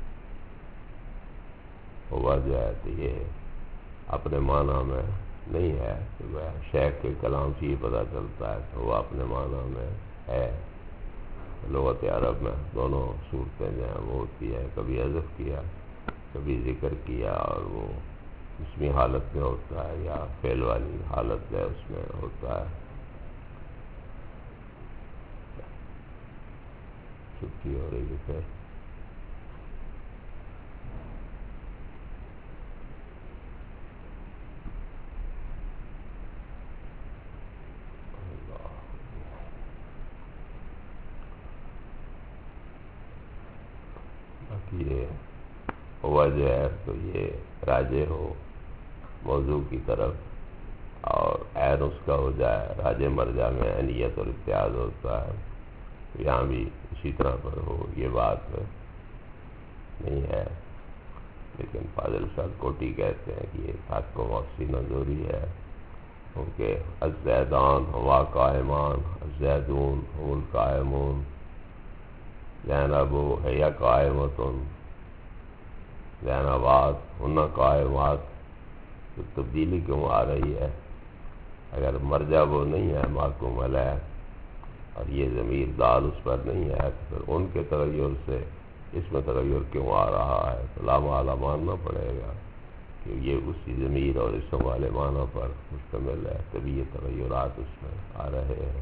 ہوا جو ہے تو یہ اپنے معنی میں نہیں ہے، تو شیخ کے کلام سے یہ پتہ چلتا ہے کہ وہ اپنے معنی میں ہے. لغت عرب میں دونوں صورتیں جو ہیں وہ ہوتی ہے، کبھی حذف کیا کبھی ذکر کیا، اور وہ اسمی حالت میں ہوتا ہے یا فعل والی حالت ہے اس میں ہوتا ہے. چھٹی ہو رہی ہے پھر یہ ہوا جو ہے تو یہ راجع ہو موضوع کی طرف، اور عین اس کا ہو جائے راجع مرجع میں عینیت اور اتحاد ہوتا ہے. یہاں بھی اسی طرح پر ہو یہ بات نہیں ہے، لیکن فاضل صاحب کوٹی کہتے ہیں کہ یہ حق و واقعی نظوری ہے، کیونکہ الزیدان ہوا قائمان، الزیدون هم القائمون، زینب ہے قائمتن، زینبات ہن قائمات. تو تبدیلی کیوں آ رہی ہے؟ اگر مرجع وہ نہیں ہے محکوم علیہ اور یہ ضمیر دال اس پر نہیں ہے تو پھر ان کے تغیر سے اس میں تغیر کیوں آ رہا ہے؟ تو لا محالہ ماننا پڑے گا کہ یہ اسی ضمیر اور اسم والے معنی پر مشتمل ہے، تبھی یہ تغیرات اس میں آ رہے ہیں.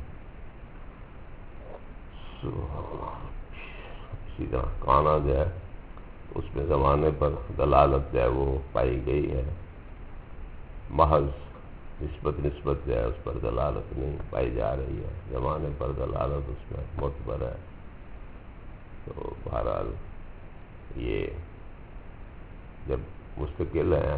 اسی طرح کانا جو ہے اس میں زمانے پر دلالت جو ہے وہ پائی گئی ہے، محض نسبت نسبت جو ہے اس پر دلالت نہیں پائی جا رہی ہے، زمانے پر دلالت اس میں معتبر ہے. تو بہرحال یہ جب مستقل ہیں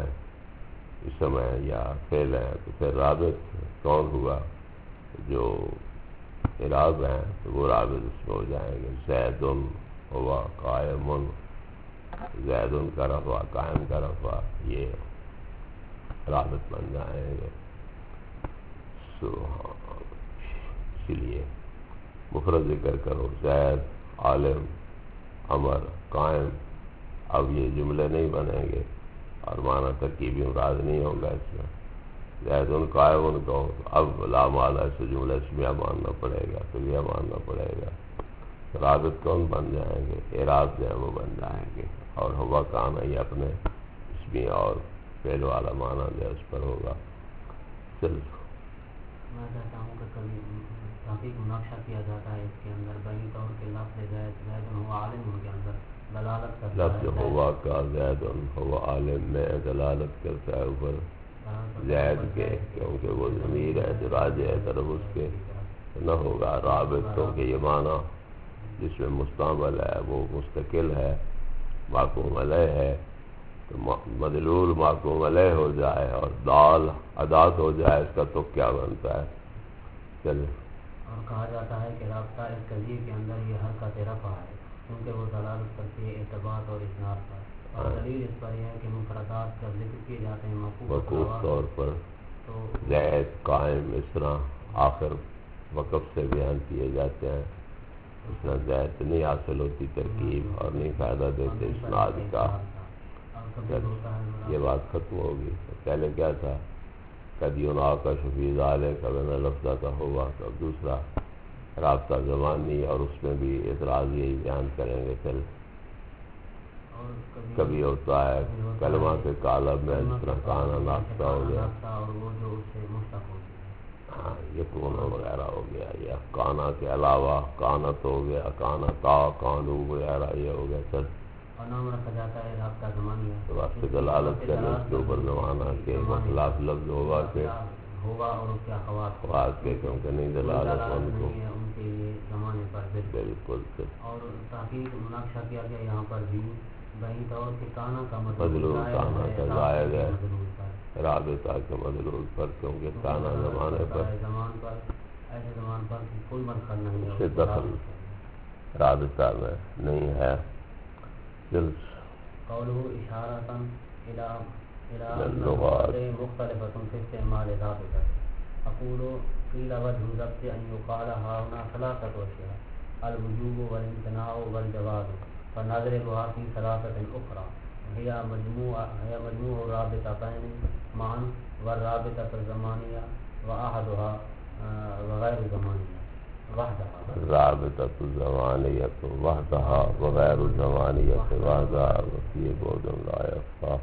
اسم ہے یا فعل ہے تو پھر رابط کون ہوا؟ جو اعراب ہیں تو وہ رابط اس میں ہو جائیں گے. زید ہوا قائم، زید کا رفع قائم کا رفع یہ رابط بن جائیں گے. سو اسی لیے مفرد ذکر کرو زید عالم امر قائم. اب یہ جملے نہیں بنیں گے اور معنی ترکیبی مراد نہیں ہوگا اس میں. زید ان قائم ان کو اب لا مالا سے جملہ اسمیہ ماننا پڑے گا، فعلیہ ماننا پڑے گا. رابط کون بن جائیں گے؟ اعراب جو ہے وہ بن جائیں گے. اور ہوا کان یہ اپنے اسمیہ اور فعل والا معنی جو ہے اس پر ہوگا. چل میں کہتا ہوں کہ کبھی تحقیق مناقشہ کیا جاتا ہے اس کے اندر بہی طور کے لفظ زید زید ہوا عالم ان کے اندر دلالت کرتا ہے. لفظ ہوا کا زید ہوا عالم میں دلالت کرتا ہے اوپر زید کے، کیونکہ وہ ضمیر ہے جو راجع ہے طرف اس کے نہ ہوگا رابط. کیونکہ یہ معنی جس میں مستعمل ہے وہ مستقل ہے، معقوم علیہ ہے، تو مدلول معقوم علیہ ہو جائے اور دال ادات ہو جائے اس کا تو کیا بنتا ہے. چلے اور کہا جاتا ہے کہ رابطہ اس قضیے کے اندر یہ حرکت رفع ہے کیونکہ وہ دلالت کرتی ہے ارتباط اور اسناد پر. اور دلیل اس پر یہ ہے کہ مفردات جب ذکر کیے جاتے ہیں موقوف طور پر تو زید قائم اس طرح آخر وقف سے بیان کیے جاتے ہیں. اس طرح زید نہیں حاصل ہوتی ترکیب اور نہیں فائدہ دیتے اسناد کا. یہ بات ختم ہوگی. پہلے کیا تھا؟ کدی ان کا شفیع عالے کا بنا لفظہ کا ہوا. تو دوسرا رابطہ زمانی اور اس میں بھی اعتراض یہی بیان کریں گے. چل کبھی ہوتا ہے کلمہ کے کالب میں جس طرح کانا ناختہ ہو گیا، ہاں یہ کونو وغیرہ ہو گیا، یا کانا کے علاوہ کانت ہو گیا، کانا تا کانو وغیرہ یہ ہو گیا. چل اور نام رکھا جاتا ہے رابطہ زمانی ہے. تو واسطے دلالت کرنے اس کے اوپر زمانہ کے خلاف لفظ ہوگا کہ ہوگا اور اس کے اخوات خواہد کے، کیونکہ نہیں دلالت ان کو ان کے لیے زمانے پر بالکل. اور تحقیق مناقشہ کیا گیا یہاں پر بھی بہی طور کے کانا کا مدلول کانا کا زائد ہے رابطہ کے مدلول پر، کیونکہ کانا زمانے پر زمان پر ایسے زمان پر کوئی مدخل نہیں اس سے دخل رابطہ میں نہیں ہے. قوله اشارة الى الى اللغات مختلفة في استعمال رابطة. اقول قيل وجه ضبط ان يقال ها هنا ثلاثة اشياء الوجوب والامتناع والجواز فنضربها في ثلاثة اخرى هي مجموع هي مجموع الرابطتين معا والرابطة الزمانية واحدها وغير زمانية رابطة الزمانية وحدها وغير الزمانية وحدها وفي بعد لا يخفى.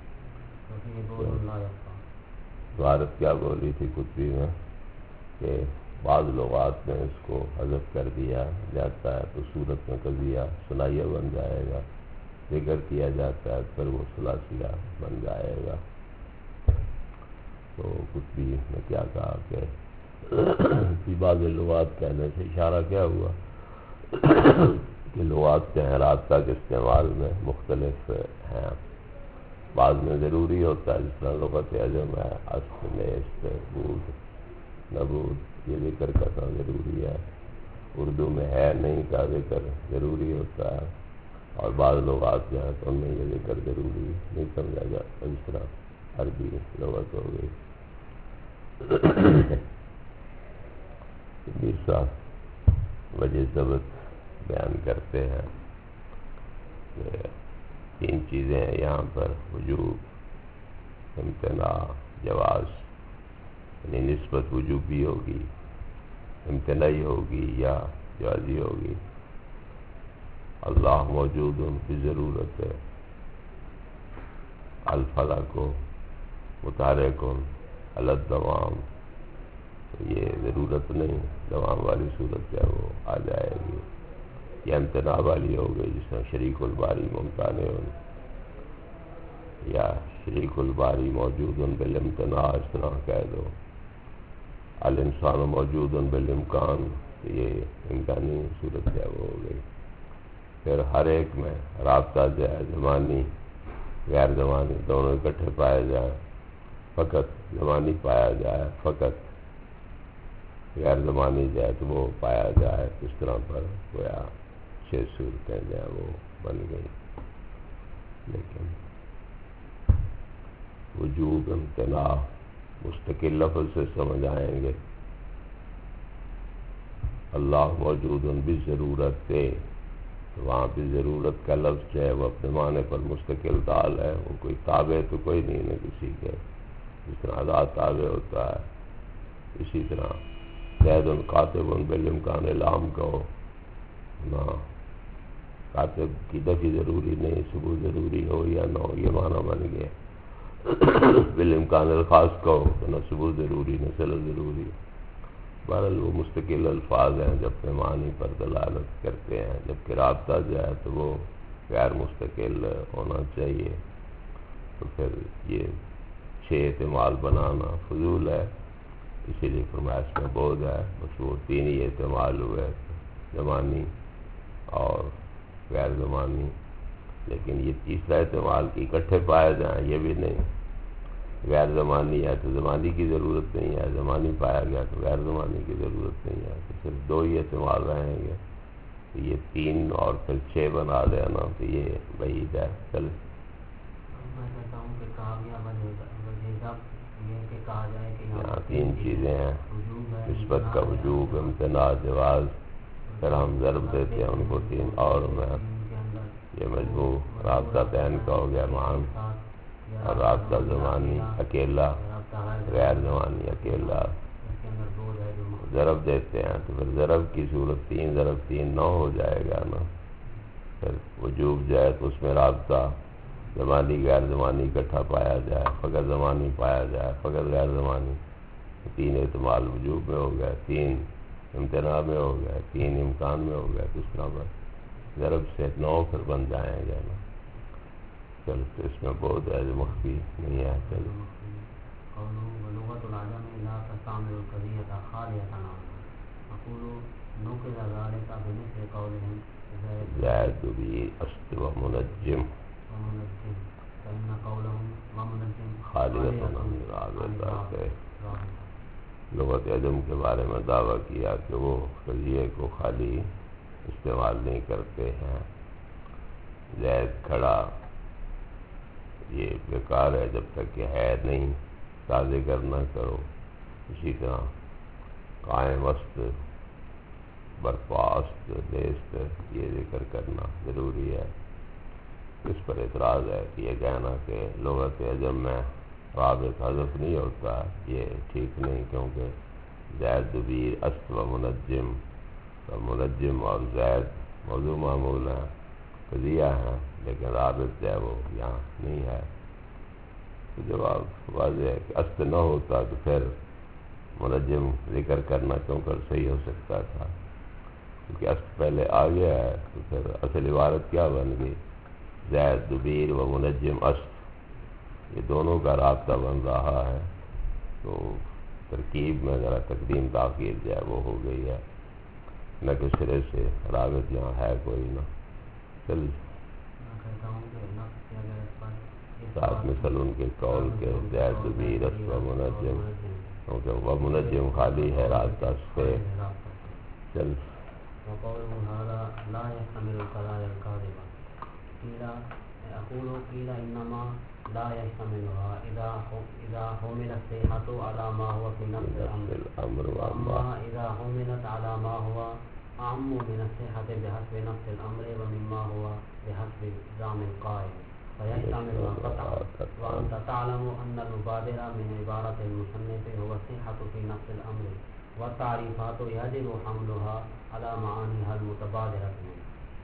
عبارت کیا بولی تھی کتبی میں کہ بعض لغات میں اس کو حذف کر دیا جاتا ہے تو صورت میں قضیہ ثنائیہ بن جائے گا، ذکر کیا جاتا ہے پھر وہ ثلاثیہ بن جائے گا. تو کتبی نے کیا کہا کہ بعض لغات کہنے سے اشارہ کیا ہوا کہ لغات کے رابطہ کے استعمال میں مختلف ہیں. بعض میں ضروری ہوتا ہے، جس طرح لغت عجم ہے اصل نیست بود نبود یہ ذکر کرنا ضروری ہے. اردو میں ہے نہیں کا ذکر ضروری ہوتا ہے، اور بعض لغات جو ہیں تو ان میں یہ ذکر ضروری نہیں سمجھا جاتا، جس طرح عربی لغت ہو گئی. تیسرا وجہ ضبط بیان کرتے ہیں کہ تین چیزیں ہیں یہاں پر: وجوب، امتناع، جواز. یعنی نسبت وجوبی ہوگی، امتناعی ہوگی یا جوازی ہوگی. اللہ موجود ان کی ضرورت ہے. الفلک متحرک علی الدوام، یہ ضرورت نہیں، دوام والی صورت ہے وہ آ جائے گی. یا امتناع والی ہو گئی جس میں شریک الباری ممتنع یا شریک الباری موجود بالامتناع اس طرح کہہ دو. الانسان موجود بالامکان، یہ امکانی صورت ہے وہ ہو گئی. پھر ہر ایک میں رابطہ جو ہے زمانی غیر زمانی دونوں اکٹھے پائے جائیں، فقط زمانی پایا جائے فقط. غیر زمانی جو ہے تو وہ پایا جائے، اس طرح پر گویا چھ صورتیں جو ہیں وہ بن گئی. لیکن وجوب امتناع مستقل لفظ سے سمجھ آئیں گے. اللہ موجود بھی ضرورت ہے، تو وہاں پہ ضرورت کا لفظ جو ہے وہ اپنے معنی پر مستقل دال ہے. وہ کوئی تابع تو کوئی نہیں ہے کسی کے، جس طرح ذات تابع ہوتا ہے. اسی طرح زید کاتب بالامکان العام کہو نہ، کاتب کی دفی ضروری نہیں، ثبوت ضروری ہو یا نہ ہو، یہ معنی بن گیا. بالامکان الخاص کہو تو نہ ثبوت ضروری نہ صلت ضروری. بہرحال وہ مستقل الفاظ ہیں جو اپنے معنی پر دلالت کرتے ہیں، جبکہ رابطہ جو ہے تو وہ غیر مستقل ہونا چاہیے. تو پھر یہ چھ احتمال بنانا فضول ہے، اسی لیے فرمائش میں بود ہے. بس وہ تین ہی احتمال ہوئے، زمانی اور غیر زمانی. لیکن یہ تیسرا احتمال کہ اکٹھے پائے جائیں یہ بھی نہیں. غیر زمانی ہے تو زمانی کی ضرورت نہیں ہے، زمانی پایا گیا تو غیر زمانی کی ضرورت نہیں ہے. تو صرف دو ہی احتمال رہیں گے. تو یہ تین اور پھر چھ بنا دینا تو یہ بعید ہے. چل میں کہتا ہوں کہ کہا گیا وجہ یہ کہ کہا جائے کہ یہاں تین چیزیں ہیں: وجوب ہے، نسبت کا وجوب، امتناع، جواز. پھر ہم ضرب دیتے ہیں ان کو تین اور میں. یہ مجموع رابطہ بین کا ہو گیا مان، اور رابطہ زمانی اکیلا، غیر زمانی اکیلا. ضرب دیتے ہیں تو پھر ضرب کی صورت تین ضرب تین نو ہو جائے گا نا. پھر وجوب جائے تو اس میں رابطہ زمانی غیر زمانی اکٹھا پایا جائے، فقط زمانی پایا جائے، فقط غیر زمانی. تین احتمال وجوب میں ہو گیا، تین امتناع میں ہو گیا، تین امکان میں ہو گیا. کس طرح پر ضرب سے نو پھر بن جائیں گے نا. چل تو اس میں بہت ہے جو مخفی نہیں ہے. چلو ولغت العجم لا تستعمل القضية خالية عنها. أقول نقل ذلك بمثل قولهم زید بھی است و منجم ومنجم، فإن قولهم ومنجم خالیۃ عن رابطہ سے لغت عجم کے بارے میں دعویٰ کیا کہ وہ قضیے کو خالی استعمال نہیں کرتے ہیں. زید کھڑا یہ بیکار ہے جب تک کہ ہے نہیں، تازے کرنا کرو. اسی طرح قائم است، برپاست، نیست یہ ذکر کرنا ضروری ہے. اس پر اعتراض ہے کہ یہ کہنا کہ لغت عجم میں رابط حذف نہیں ہوتا، یہ ٹھیک نہیں، کیونکہ زید دبیر است و منجم، تو منجم اور زید موضوع معمول ہیں، قضیہ ہیں، لیکن رابط جو ہے وہ یہاں نہیں ہے. تو جواب واضح ہے کہ است نہ ہوتا تو پھر منجم ذکر کرنا کیوں کر صحیح ہو سکتا تھا، کیونکہ است پہلے آ گیا ہے. تو پھر اصل عبارت کیا بن گئی؟ زید دبیر و منجم است، یہ دونوں کا رابطہ بن رہا ہے. تو ترکیب میں ذرا تقدیم تاخیر جو ہے وہ ہو گئی ہے، نہ کہ سرے سے رابط یہاں ہے کوئی نہ. چل ساتھ مثل ان کے قول کے زید دبیر است و منجم، کیونکہ وہ منجم خالی ہے راستہ سے. چل وقوله هذا لا يحتمل القضايا الكاذبة. قيل أقول قيل إنما لا يحتملها إذا إذا حمل الصيحة على ما هو في نفس الأمر، وأما إذا حملت على ما هو أعم من الصيحة بحسب نفس الأمر ومما هو بحسب زعم القائل فيحتملها قطعا. وأنت تعلم أن المبادر من عبارة المصنف هو الصيحة في نفس الأمر، والتعريفات يجب حملها على معانيها المتبادرة منه.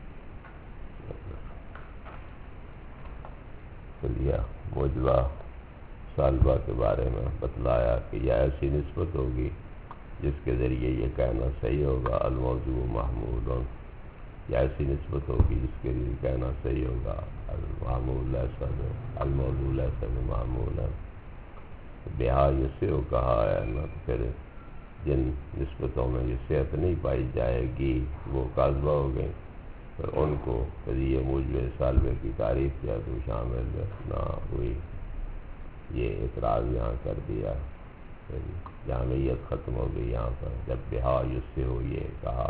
چلیا موجبہ سالبہ کے بارے میں بتلایا کہ یہ ایسی نسبت ہوگی جس کے ذریعے یہ کہنا صحیح ہوگا الموضوع محمول، یا ایسی نسبت ہوگی جس کے ذریعے کہنا صحیح ہوگا المعمول لیس الموضوع لیس بمعمول. بہا یہ سے ہو کہا ہے نا، تو پھر جن نسبتوں میں یہ صحت نہیں پائی جائے گی وہ کاذبہ ہو گئی، پھر ان کو قضیہ موجب سالبے کی تعریف کیا تو شامل نہ ہوئی. یہ اعتراض یہاں کر دیا. جامعیت ختم ہو گئی یہاں پر جب بہا یس سے ہو یہ کہا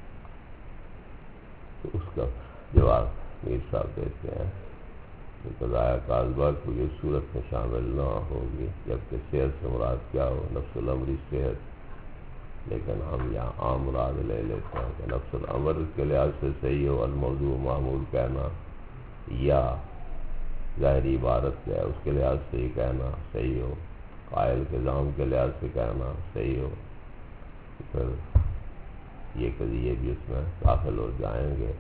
تو اس کا جواب میر صاحب دیتے ہیں کہ قضاء کاذبہ کو یہ صورت میں شامل نہ ہوگی جبکہ صحت سے مراد کیا ہو نفس الامری صحت، لیکن ہم یہاں عام مراد لے لیتے ہیں کہ نفس الامر کے لحاظ سے صحیح ہو الموضوع معمول کہنا، یا ظاہری عبارت کیا ہے اس کے لحاظ سے یہ کہنا صحیح ہو، قائل کے ظام کے لحاظ سے کہنا صحیح ہو، پھر یہ قضیے بھی اس میں داخل ہو جائیں گے۔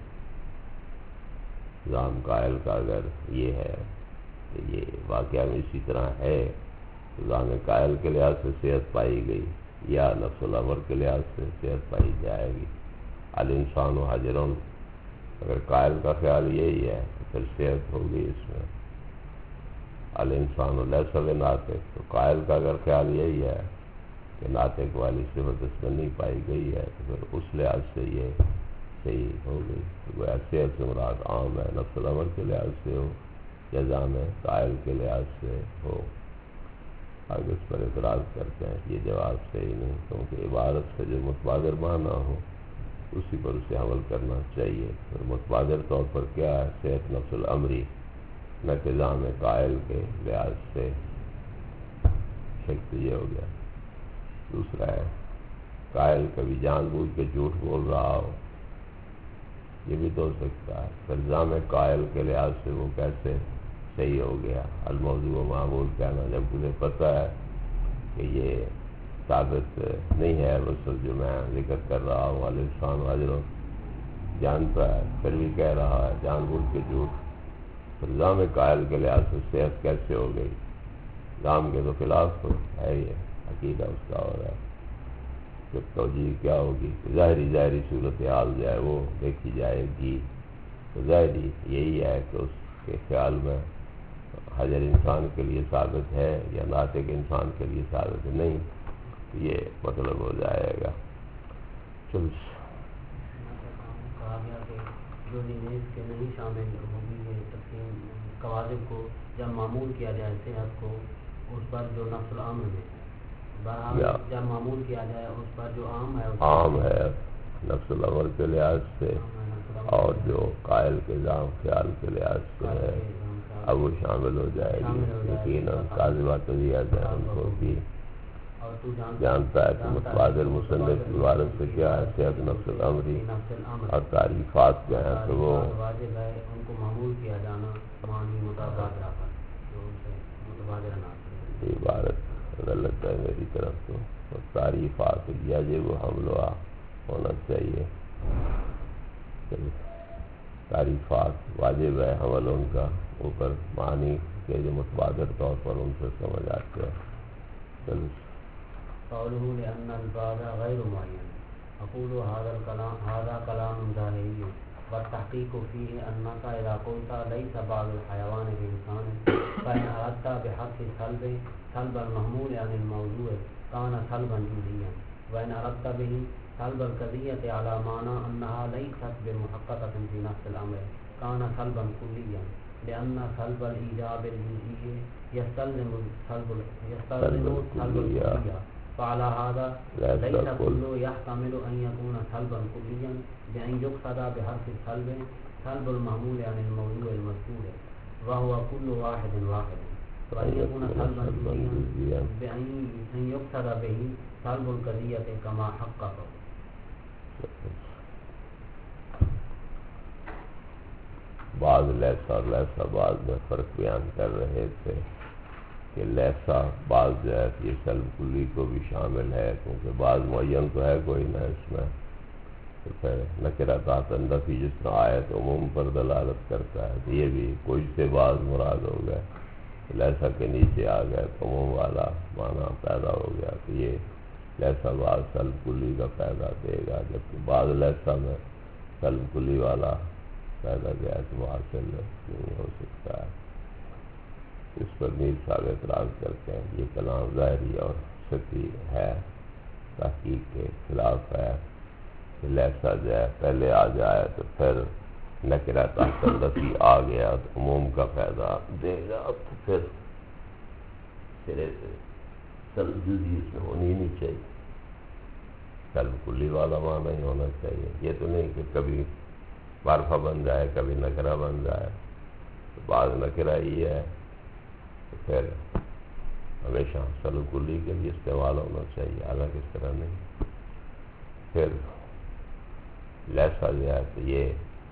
ظام قائل کا اگر یہ ہے کہ یہ واقعہ میں اسی طرح ہے تو ظام قائل کے لحاظ سے صحت پائی گئی یا نفس الامر کے لحاظ سے صحت پائی جائے گی۔ الانسان و حجرن اگر قائل کا خیال یہی ہے تو پھر صحت ہوگی اس میں۔ الانسان لیس بناطق تو قائل کا اگر خیال یہی ہے کہ ناطق والی صفت اس میں نہیں پائی گئی ہے تو پھر اس لحاظ سے یہ صحیح ہو گئی۔ تو گویا صحت سے مراد عام ہے، نفس الامر کے لحاظ سے ہو یا ظام قائل کے لحاظ سے ہو۔ آگے اس پر اعتراض کرتے ہیں کہ یہ جواب صحیح نہیں، کیونکہ عبارت سے جو متبادر معنی ہو اسی پر اسے عمل کرنا چاہیے۔ اور متبادر طور پر کیا ہے؟ صحت نفس الامری، نہ کہ ظام قائل کے لحاظ سے۔ ایک تو یہ ہو گیا۔ دوسرا ہے قائل کبھی جان بوجھ کے جھوٹ بول رہا ہو، یہ بھی تو ہو سکتا ہے، پھر ظام قائل کے لحاظ سے وہ کیسے صحیح ہو گیا؟ الموضوع معمول کہنا جب مجھے پتہ ہے کہ یہ ثابت نہیں ہے مثل جو میں ذکر کر رہا ہوں، الانسان واجر جانتا ہے پھر بھی کہہ رہا ہے جان بوجھ کے جھوٹ، پھر ظام قائل کے لحاظ سے صحت کیسے ہو گئی؟ ظام کے تو خلاف تو ہے یہ عقیدہ اس کا ہو رہا ہے۔ پھر توجیہ کیا ہوگی؟ ظاہری ظاہری صورتحال جو ہے وہ دیکھی جائے گی۔ تو ظاہری یہی ہے کہ اس کے خیال میں حجر انسان کے لیے ثابت ہے یا ناطق انسان کے لیے ثابت نہیں، یہ مطلب ہو جائے گا۔ چل کہا گیا کہ جو نیز کے نہیں شامل ہوگی یہ تقسیم قواعد کو جب معمول کیا جائے صحت کو اس پر جو نفس الامر میں ہے، بہرحال جب معمول کیا جائے اس پر جو عام ہے عام ہے نفس الامر کے لحاظ سے، اور جو قائل کے ظام خیال کے لحاظ سے ہے اب وہ شامل ہو جائے گی۔ یقیناً کاذبہ طبیعت ہے ان کو بھی جانتا ہے کہ متبادر مصنف کی عبارت سے کیا ہے؟ صحت نفس الامری، اور تعریفات کیا ہیں تو وہ واجب ہے ان کو معمول کیا جانا معنی متبادرہ پر جو متبادر نہ عبارت غلط ہے میری طرف تو تعریفات یجب حملہ ہونا چاہیے۔ تعریفات واجب ہے حمل ان کا اوپر معنی کے جو متبادر طور پر ان سے سمجھ آتے ہیں۔ قوله لأن البعض غير معين أقول هذا الكلام هذا كلام ظاهري والتحقيق فيه أنك إذا قلت ليس بعض الحيوان بإنسان فإن أردت بحذف سلب سلب المحمول عن الموضوع كان سلبا جزئيا، وإن أردت به سلب القضية على معنى أنها ليست بمحققة في نفس الأمر كان سلبا كليا، لأن سلب الإيجاب الجزئي يستلزم سلب يستلزم سلب الكلية، فعلى هذا ليس كل يحتمل أن يكون سلبا كليا بأن يقصد بحرف السلب سلب المعمول عن الموضوع المذكور وهو كل واحد واحد، وأن يكون سلبا جزئيا بأن يقصد به سلب القضية كما حقق۔ بعض لیسا اور لیسا بعض میں فرق بیان کر رہے تھے کہ لیسا بعض جو ہے یہ سلب کلی کو بھی شامل ہے، کیونکہ بعض معین تو ہے کوئی نہ اس میں، تو پھر نکرہ تحت نفی جس طرح آئے تو عموم پر دلالت کرتا ہے، تو یہ بھی کچھ سے بعض مراد ہو گئے، لیسا کے نیچے آ گئے تو عموم والا معنی پیدا ہو گیا، تو یہ لیسا بعض سلب کلی کا پیدا دے گا، جبکہ بعض لیسا میں سلب کلی والا پیدا گیا تو وہ حاصل نہیں ہو سکتا ہے۔ اس پر میر صاحب اعتراض کرتے ہیں یہ کلام ظاہری اور سطحی ہے، تحقیق کے خلاف ہے کہ لیسا جو ہے پہلے آ جائے تو پھر نکرہ تحت نفی آ گیا تو عموم کا فائدہ دے گا، تو پھر سرے سے سلب جزی اس میں ہونی ہی نہیں چاہیے، سلب کلی والا معنی ہی ہونا چاہیے. یہ تو نہیں کہ کبھی معرفہ بن جائے کبھی نکرہ بن جائے، تو بعض نکرہ ہی ہے تو پھر ہمیشہ سلب کلی کے لیے استعمال ہونا چاہیے، حالانکہ اس طرح نہیں. پھر لیسا جو ہے تو یہ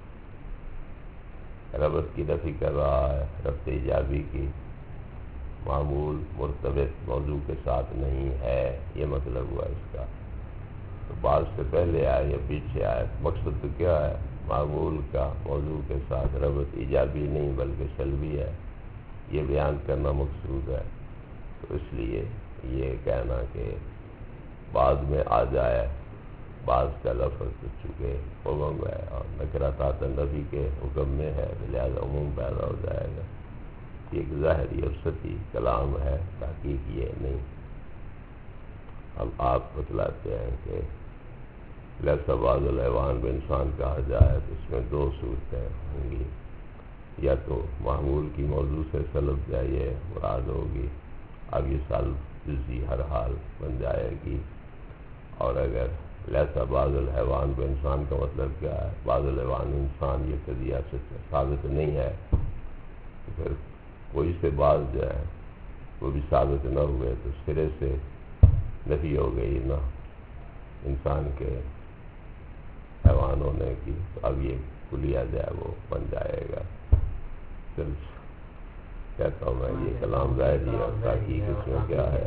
ربط کی نفی کر رہا ہے، ربط ایجابی کی، معمول مرتبط موضوع کے ساتھ نہیں ہے، یہ مطلب ہوا اس کا. تو بعض سے پہلے آئے یا پیچھے آئے، مقصد تو کیا ہے؟ معمول کا موضوع کے ساتھ ربط ایجابی نہیں بلکہ سلبی ہے، یہ بیان کرنا مقصود ہے. تو اس لیے یہ کہنا کہ بعد میں آ جائے بعض کا لفظ تو چونکہ عموم ہے اور نکرہ تحت نفی کے حکم میں ہے لہذا عموم پیدا ہو جائے گا. ایک ظاہری اور سطحی کلام ہے، تحقیق یہ نہیں. اب آپ بتلاتے ہیں کہ لیسا بعض الحیوان بھی انسان کہا جائے تو اس میں دو صورتیں ہوں گی، یا تو معمول کی موضوع سے سلب جائے مراد ہوگی، اب یہ سلب جزی ہر حال بن جائے گی. اور اگر لیسا بعض الحیوان بھی انسان کا مطلب کیا ہے؟ بعض الحیوان انسان یہ قضیہ سے ثابت نہیں ہے، پھر کوئی سے بعض جو ہے وہ بھی ثابت نہ ہوئے تو سرے سے نفی ہو گئی نا انسان کے حیوان ہونے کی. تو اب یہ کلیہ جو ہے وہ بن جائے گا. چل کہتا ہوں میں یہ کلام ظاہری اور تحقیق اس میں کیا ہے؟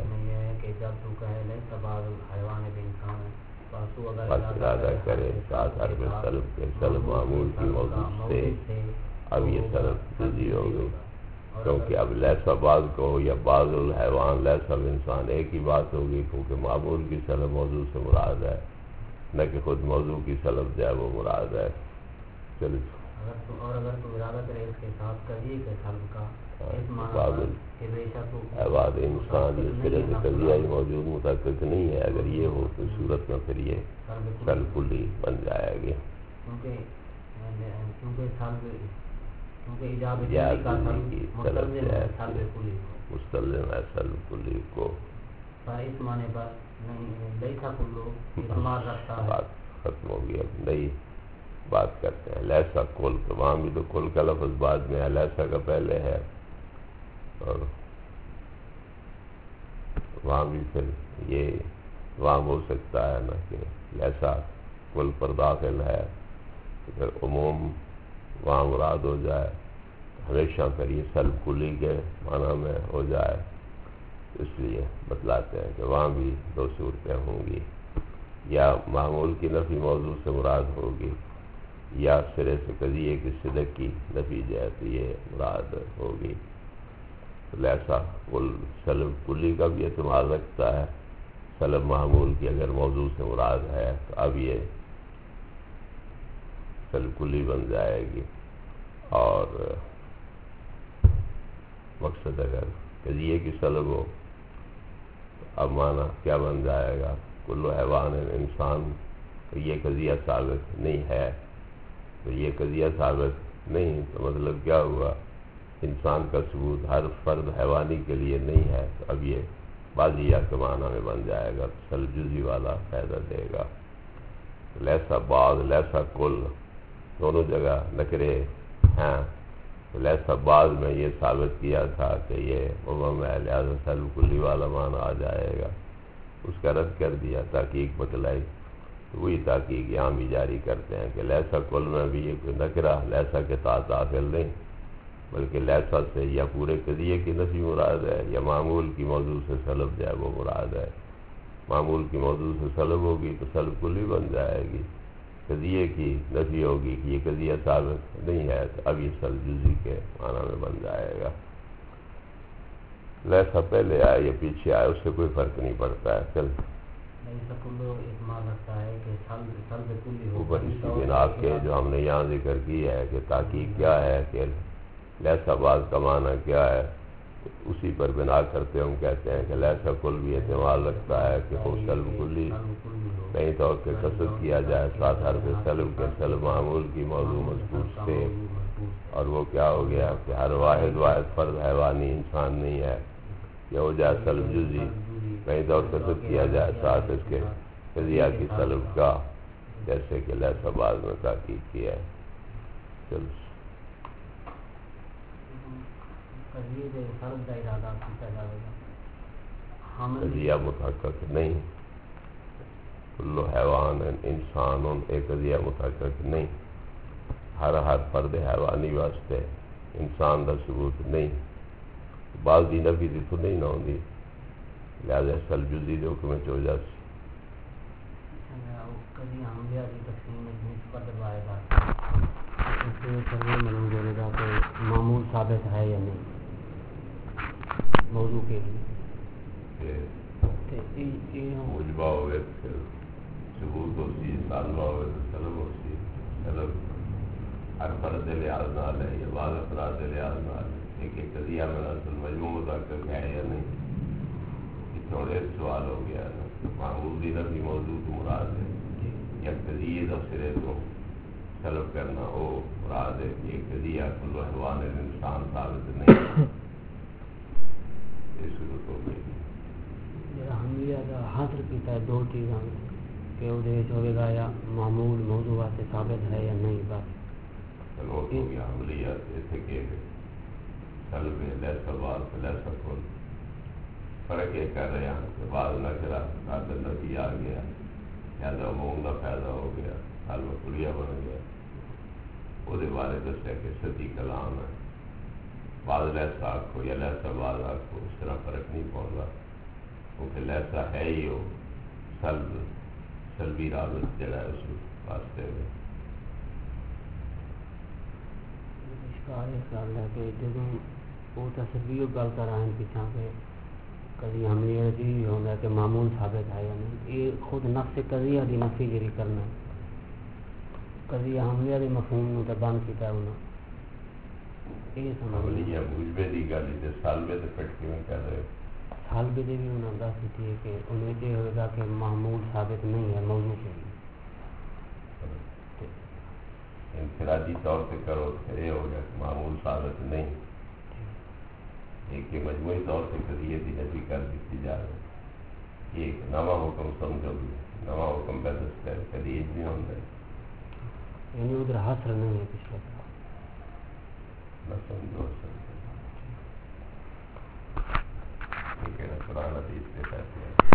بس ارادہ کرے ساتھ حرف سلب کے سلب معمول کی موضوع سے، اب یہ سلب جزی ہو گئی، کیونکہ اب لیسا بعض کو یا بعض الحیوان لیسا انسان ایک ہی بات ہوگی، کیونکہ معمول کی سلب موضوع سے مراد ہے نہ کہ خود موضوع کی سلب جو ہے وہ مراد ہے. چلو اور اگر تو ارادہ کرے اس کے ساتھ کریے کہ سلب کا بعد انسان یہ سرے سے قضیہ ہی موجود متحقق نہیں ہے، اگر یہ ہو تو صورت میں پھر یہ سلب کلی بن جائے گی. مستلزم ہے سلب کلی کو. اس معنی پر لیسا کلو استعمال رکھتا ہے. بات ختم ہوگی، اب نئی بات کرتے ہیں. لیسا کل، تو وہاں بھی تو کل کا لفظ بعد میں ہے، لیسا کا پہلے ہے، اور وہاں بھی پھر یہ وہاں ہو سکتا ہے نا کہ لیسا کل پر داخل ہے تو پھر عموم وہاں مراد ہو جائے، ہمیشہ پھر یہ سلب کلی کے معنی میں ہو جائے. اس لیے بتلاتے ہیں کہ وہاں بھی دو صورتیں ہوں گی، یا معمول کی نفی موضوع سے مراد ہوگی، یا سرے سے قضیے کی صدق کی نفی جو ہے تو یہ مراد ہوگی. لیسا کل سلب کلی کا بھی احتمال رکھتا ہے، سلب معمول کی اگر موضوع سے مراد ہے تو اب یہ سلب کلی بن جائے گی. اور مقصد اگر قضیے کی سلب ہو اب معنی کیا بن جائے گا؟ کل حیوان انسان، تو یہ قضیہ ثابت نہیں ہے، تو یہ قضیہ ثابت نہیں تو مطلب کیا ہوا؟ انسان کا ثبوت ہر فرد حیوانی کے لیے نہیں ہے، تو اب یہ بعضیہ کے معنی میں بن جائے گا، سلب جزی والا فائدہ دے گا. لیسا بعض لیسا کل دونوں جگہ نکرے ہیں. تو لیسا بعض میں یہ ثابت کیا تھا کہ یہ عموم ہے لہذا سلب کلی والا معنی آ جائے گا، اس کا رد کر دیا، تحقیق بتلائی. تو وہی تحقیق یہاں بھی جاری کرتے ہیں کہ لیسا کل میں بھی یہ کوئی نکرہ لیسا کے ساتھ داخل نہیں، بلکہ لیسا سے یا پورے قضیے کی نفی مراد ہے یا معمول کی موضوع سے سلب جو ہے وہ مراد ہے. معمول کی موضوع سے سلب ہوگی تو سلب کلی بن جائے گی، قضیے کی نفی ہوگی کہ یہ قضیہ ثابت نہیں ہے تو اب یہ سلب جزی کے معنی میں بن جائے گا. لیسا پہلے آئے یا پیچھے آئے اس سے کوئی فرق نہیں پڑتا ہے. چل اوپر اسی بنا کے جو ہم نے یہاں ذکر کی ہے کہ تحقیق کیا ہے کہ لیسا بعض کا معنی کیا ہے، اسی پر بنا کرتے ہم کہتے ہیں کہ لیسا کل بھی احتمال رکھتا ہے کہ وہ سلب کلی کہیں طور پہ قصد کیا جائے ساتھ حرف سلب کے سلب معمول کی موضوع مذکور سے، اور وہ کیا ہو گیا کہ ہر واحد واحد فرد حیوانی انسان نہیں ہے، یہ ہو جائے سلب جزی. کہیں طور پر تو کیا جائے ساتھ اس کے قضیہ کی طلب کا، جیسے کہ لیس آباد میں تحقیق کیا ہے. چل قضیہ متحقق نہیں، کل حیوان انسان ایک قضیہ متحقق نہیں، ہر ہر فرد حیوانی واسطے انسان کا ثبوت نہیں، بعض دی نفی دی تو نہیں نہ ہوندی، لہذا سل جزی دے حکم چ ہو جاسی. معمول ثابت ہے یا نہیں موضوع کے لیے مجبہ ہوئے ثبوت ہوتی، سالمہ ہوئے تو سلب ہوتی. سلب ہر فرد لحاظ نال ہے یا بعض افراد لحاظ نال ہے، ایک ایک قضیہ میں اصل مجموع متحقق ہے یا نہیں، یہ تھوڑے سوال ہو گیا نا. معمول دی نفی موضوع تو مراد ہے، یا قضیے کا سرے تو سلب کرنا وہ مراد ہے. یہ قضیہ کل حیوان انسان ثابت نہیں، یہ صورت ہو گئی. حملیہ کا حاصل کیتا ہے دو چیزاں کہ وہ ہوئے گا یا معمول موضوع سے ثابت ہے یا نہیں. بس چلو ہو گیا حملیہ ایسے کہ سلب لیسا بعض لیسا کل فرق یہ کر رہے ہیں کہ بعض نہ کرا قابل نبی آ گیا یا عموم کا فائدہ ہو گیا، سالم کلیہ بن گیا. وہ بارے دسیا کہ سدی کلام ہے، بعض لیسا آکھو یا لیسا بعض آکھو اس طرح فرق نہیں پڑتا، کیونکہ لیسا ہے ہی ہو سلب سلبی رابط جڑا ہے اس واسطے میں. خیال ہے کہ جب وہ تصویر گل کر رہے ہیں پیچھا کہ کبھی ہم یہ بھی ہوگا کہ معمول ثابت ہے یا نہیں، یہ خود نفس قضیہ دی نفی جری کرنا قضیہ حملیہ دی مفہوم نو تے بند کیتا ہے انہاں. یہ حملیہ مجبے دی گل تے سالبے تے پٹ کیویں کر رہے سالبے دے بھی انہاں دس دیتی ہے کہ انہیں یہ ہوئے گا کہ معمول ثابت نہیں ہے موضوع کے لیے. انفرادی طور پہ کرو پھر یہ ہو گیا کہ معمول ثابت نہیں، ایک کہ مجموعی طور پہ قضیے کی نفی کر دیتی جا رہی. یہ ایک نواں حکم سمجھو گی، نواں حکم پہ دستا ہے کبھی یہ نہیں ہوتا ہے، یعنی ادھر حاصل نہیں ہے پچھلے نہ سمجھو سمجھو ٹھیک ہے نا. قرآن حدیث کے فیصلے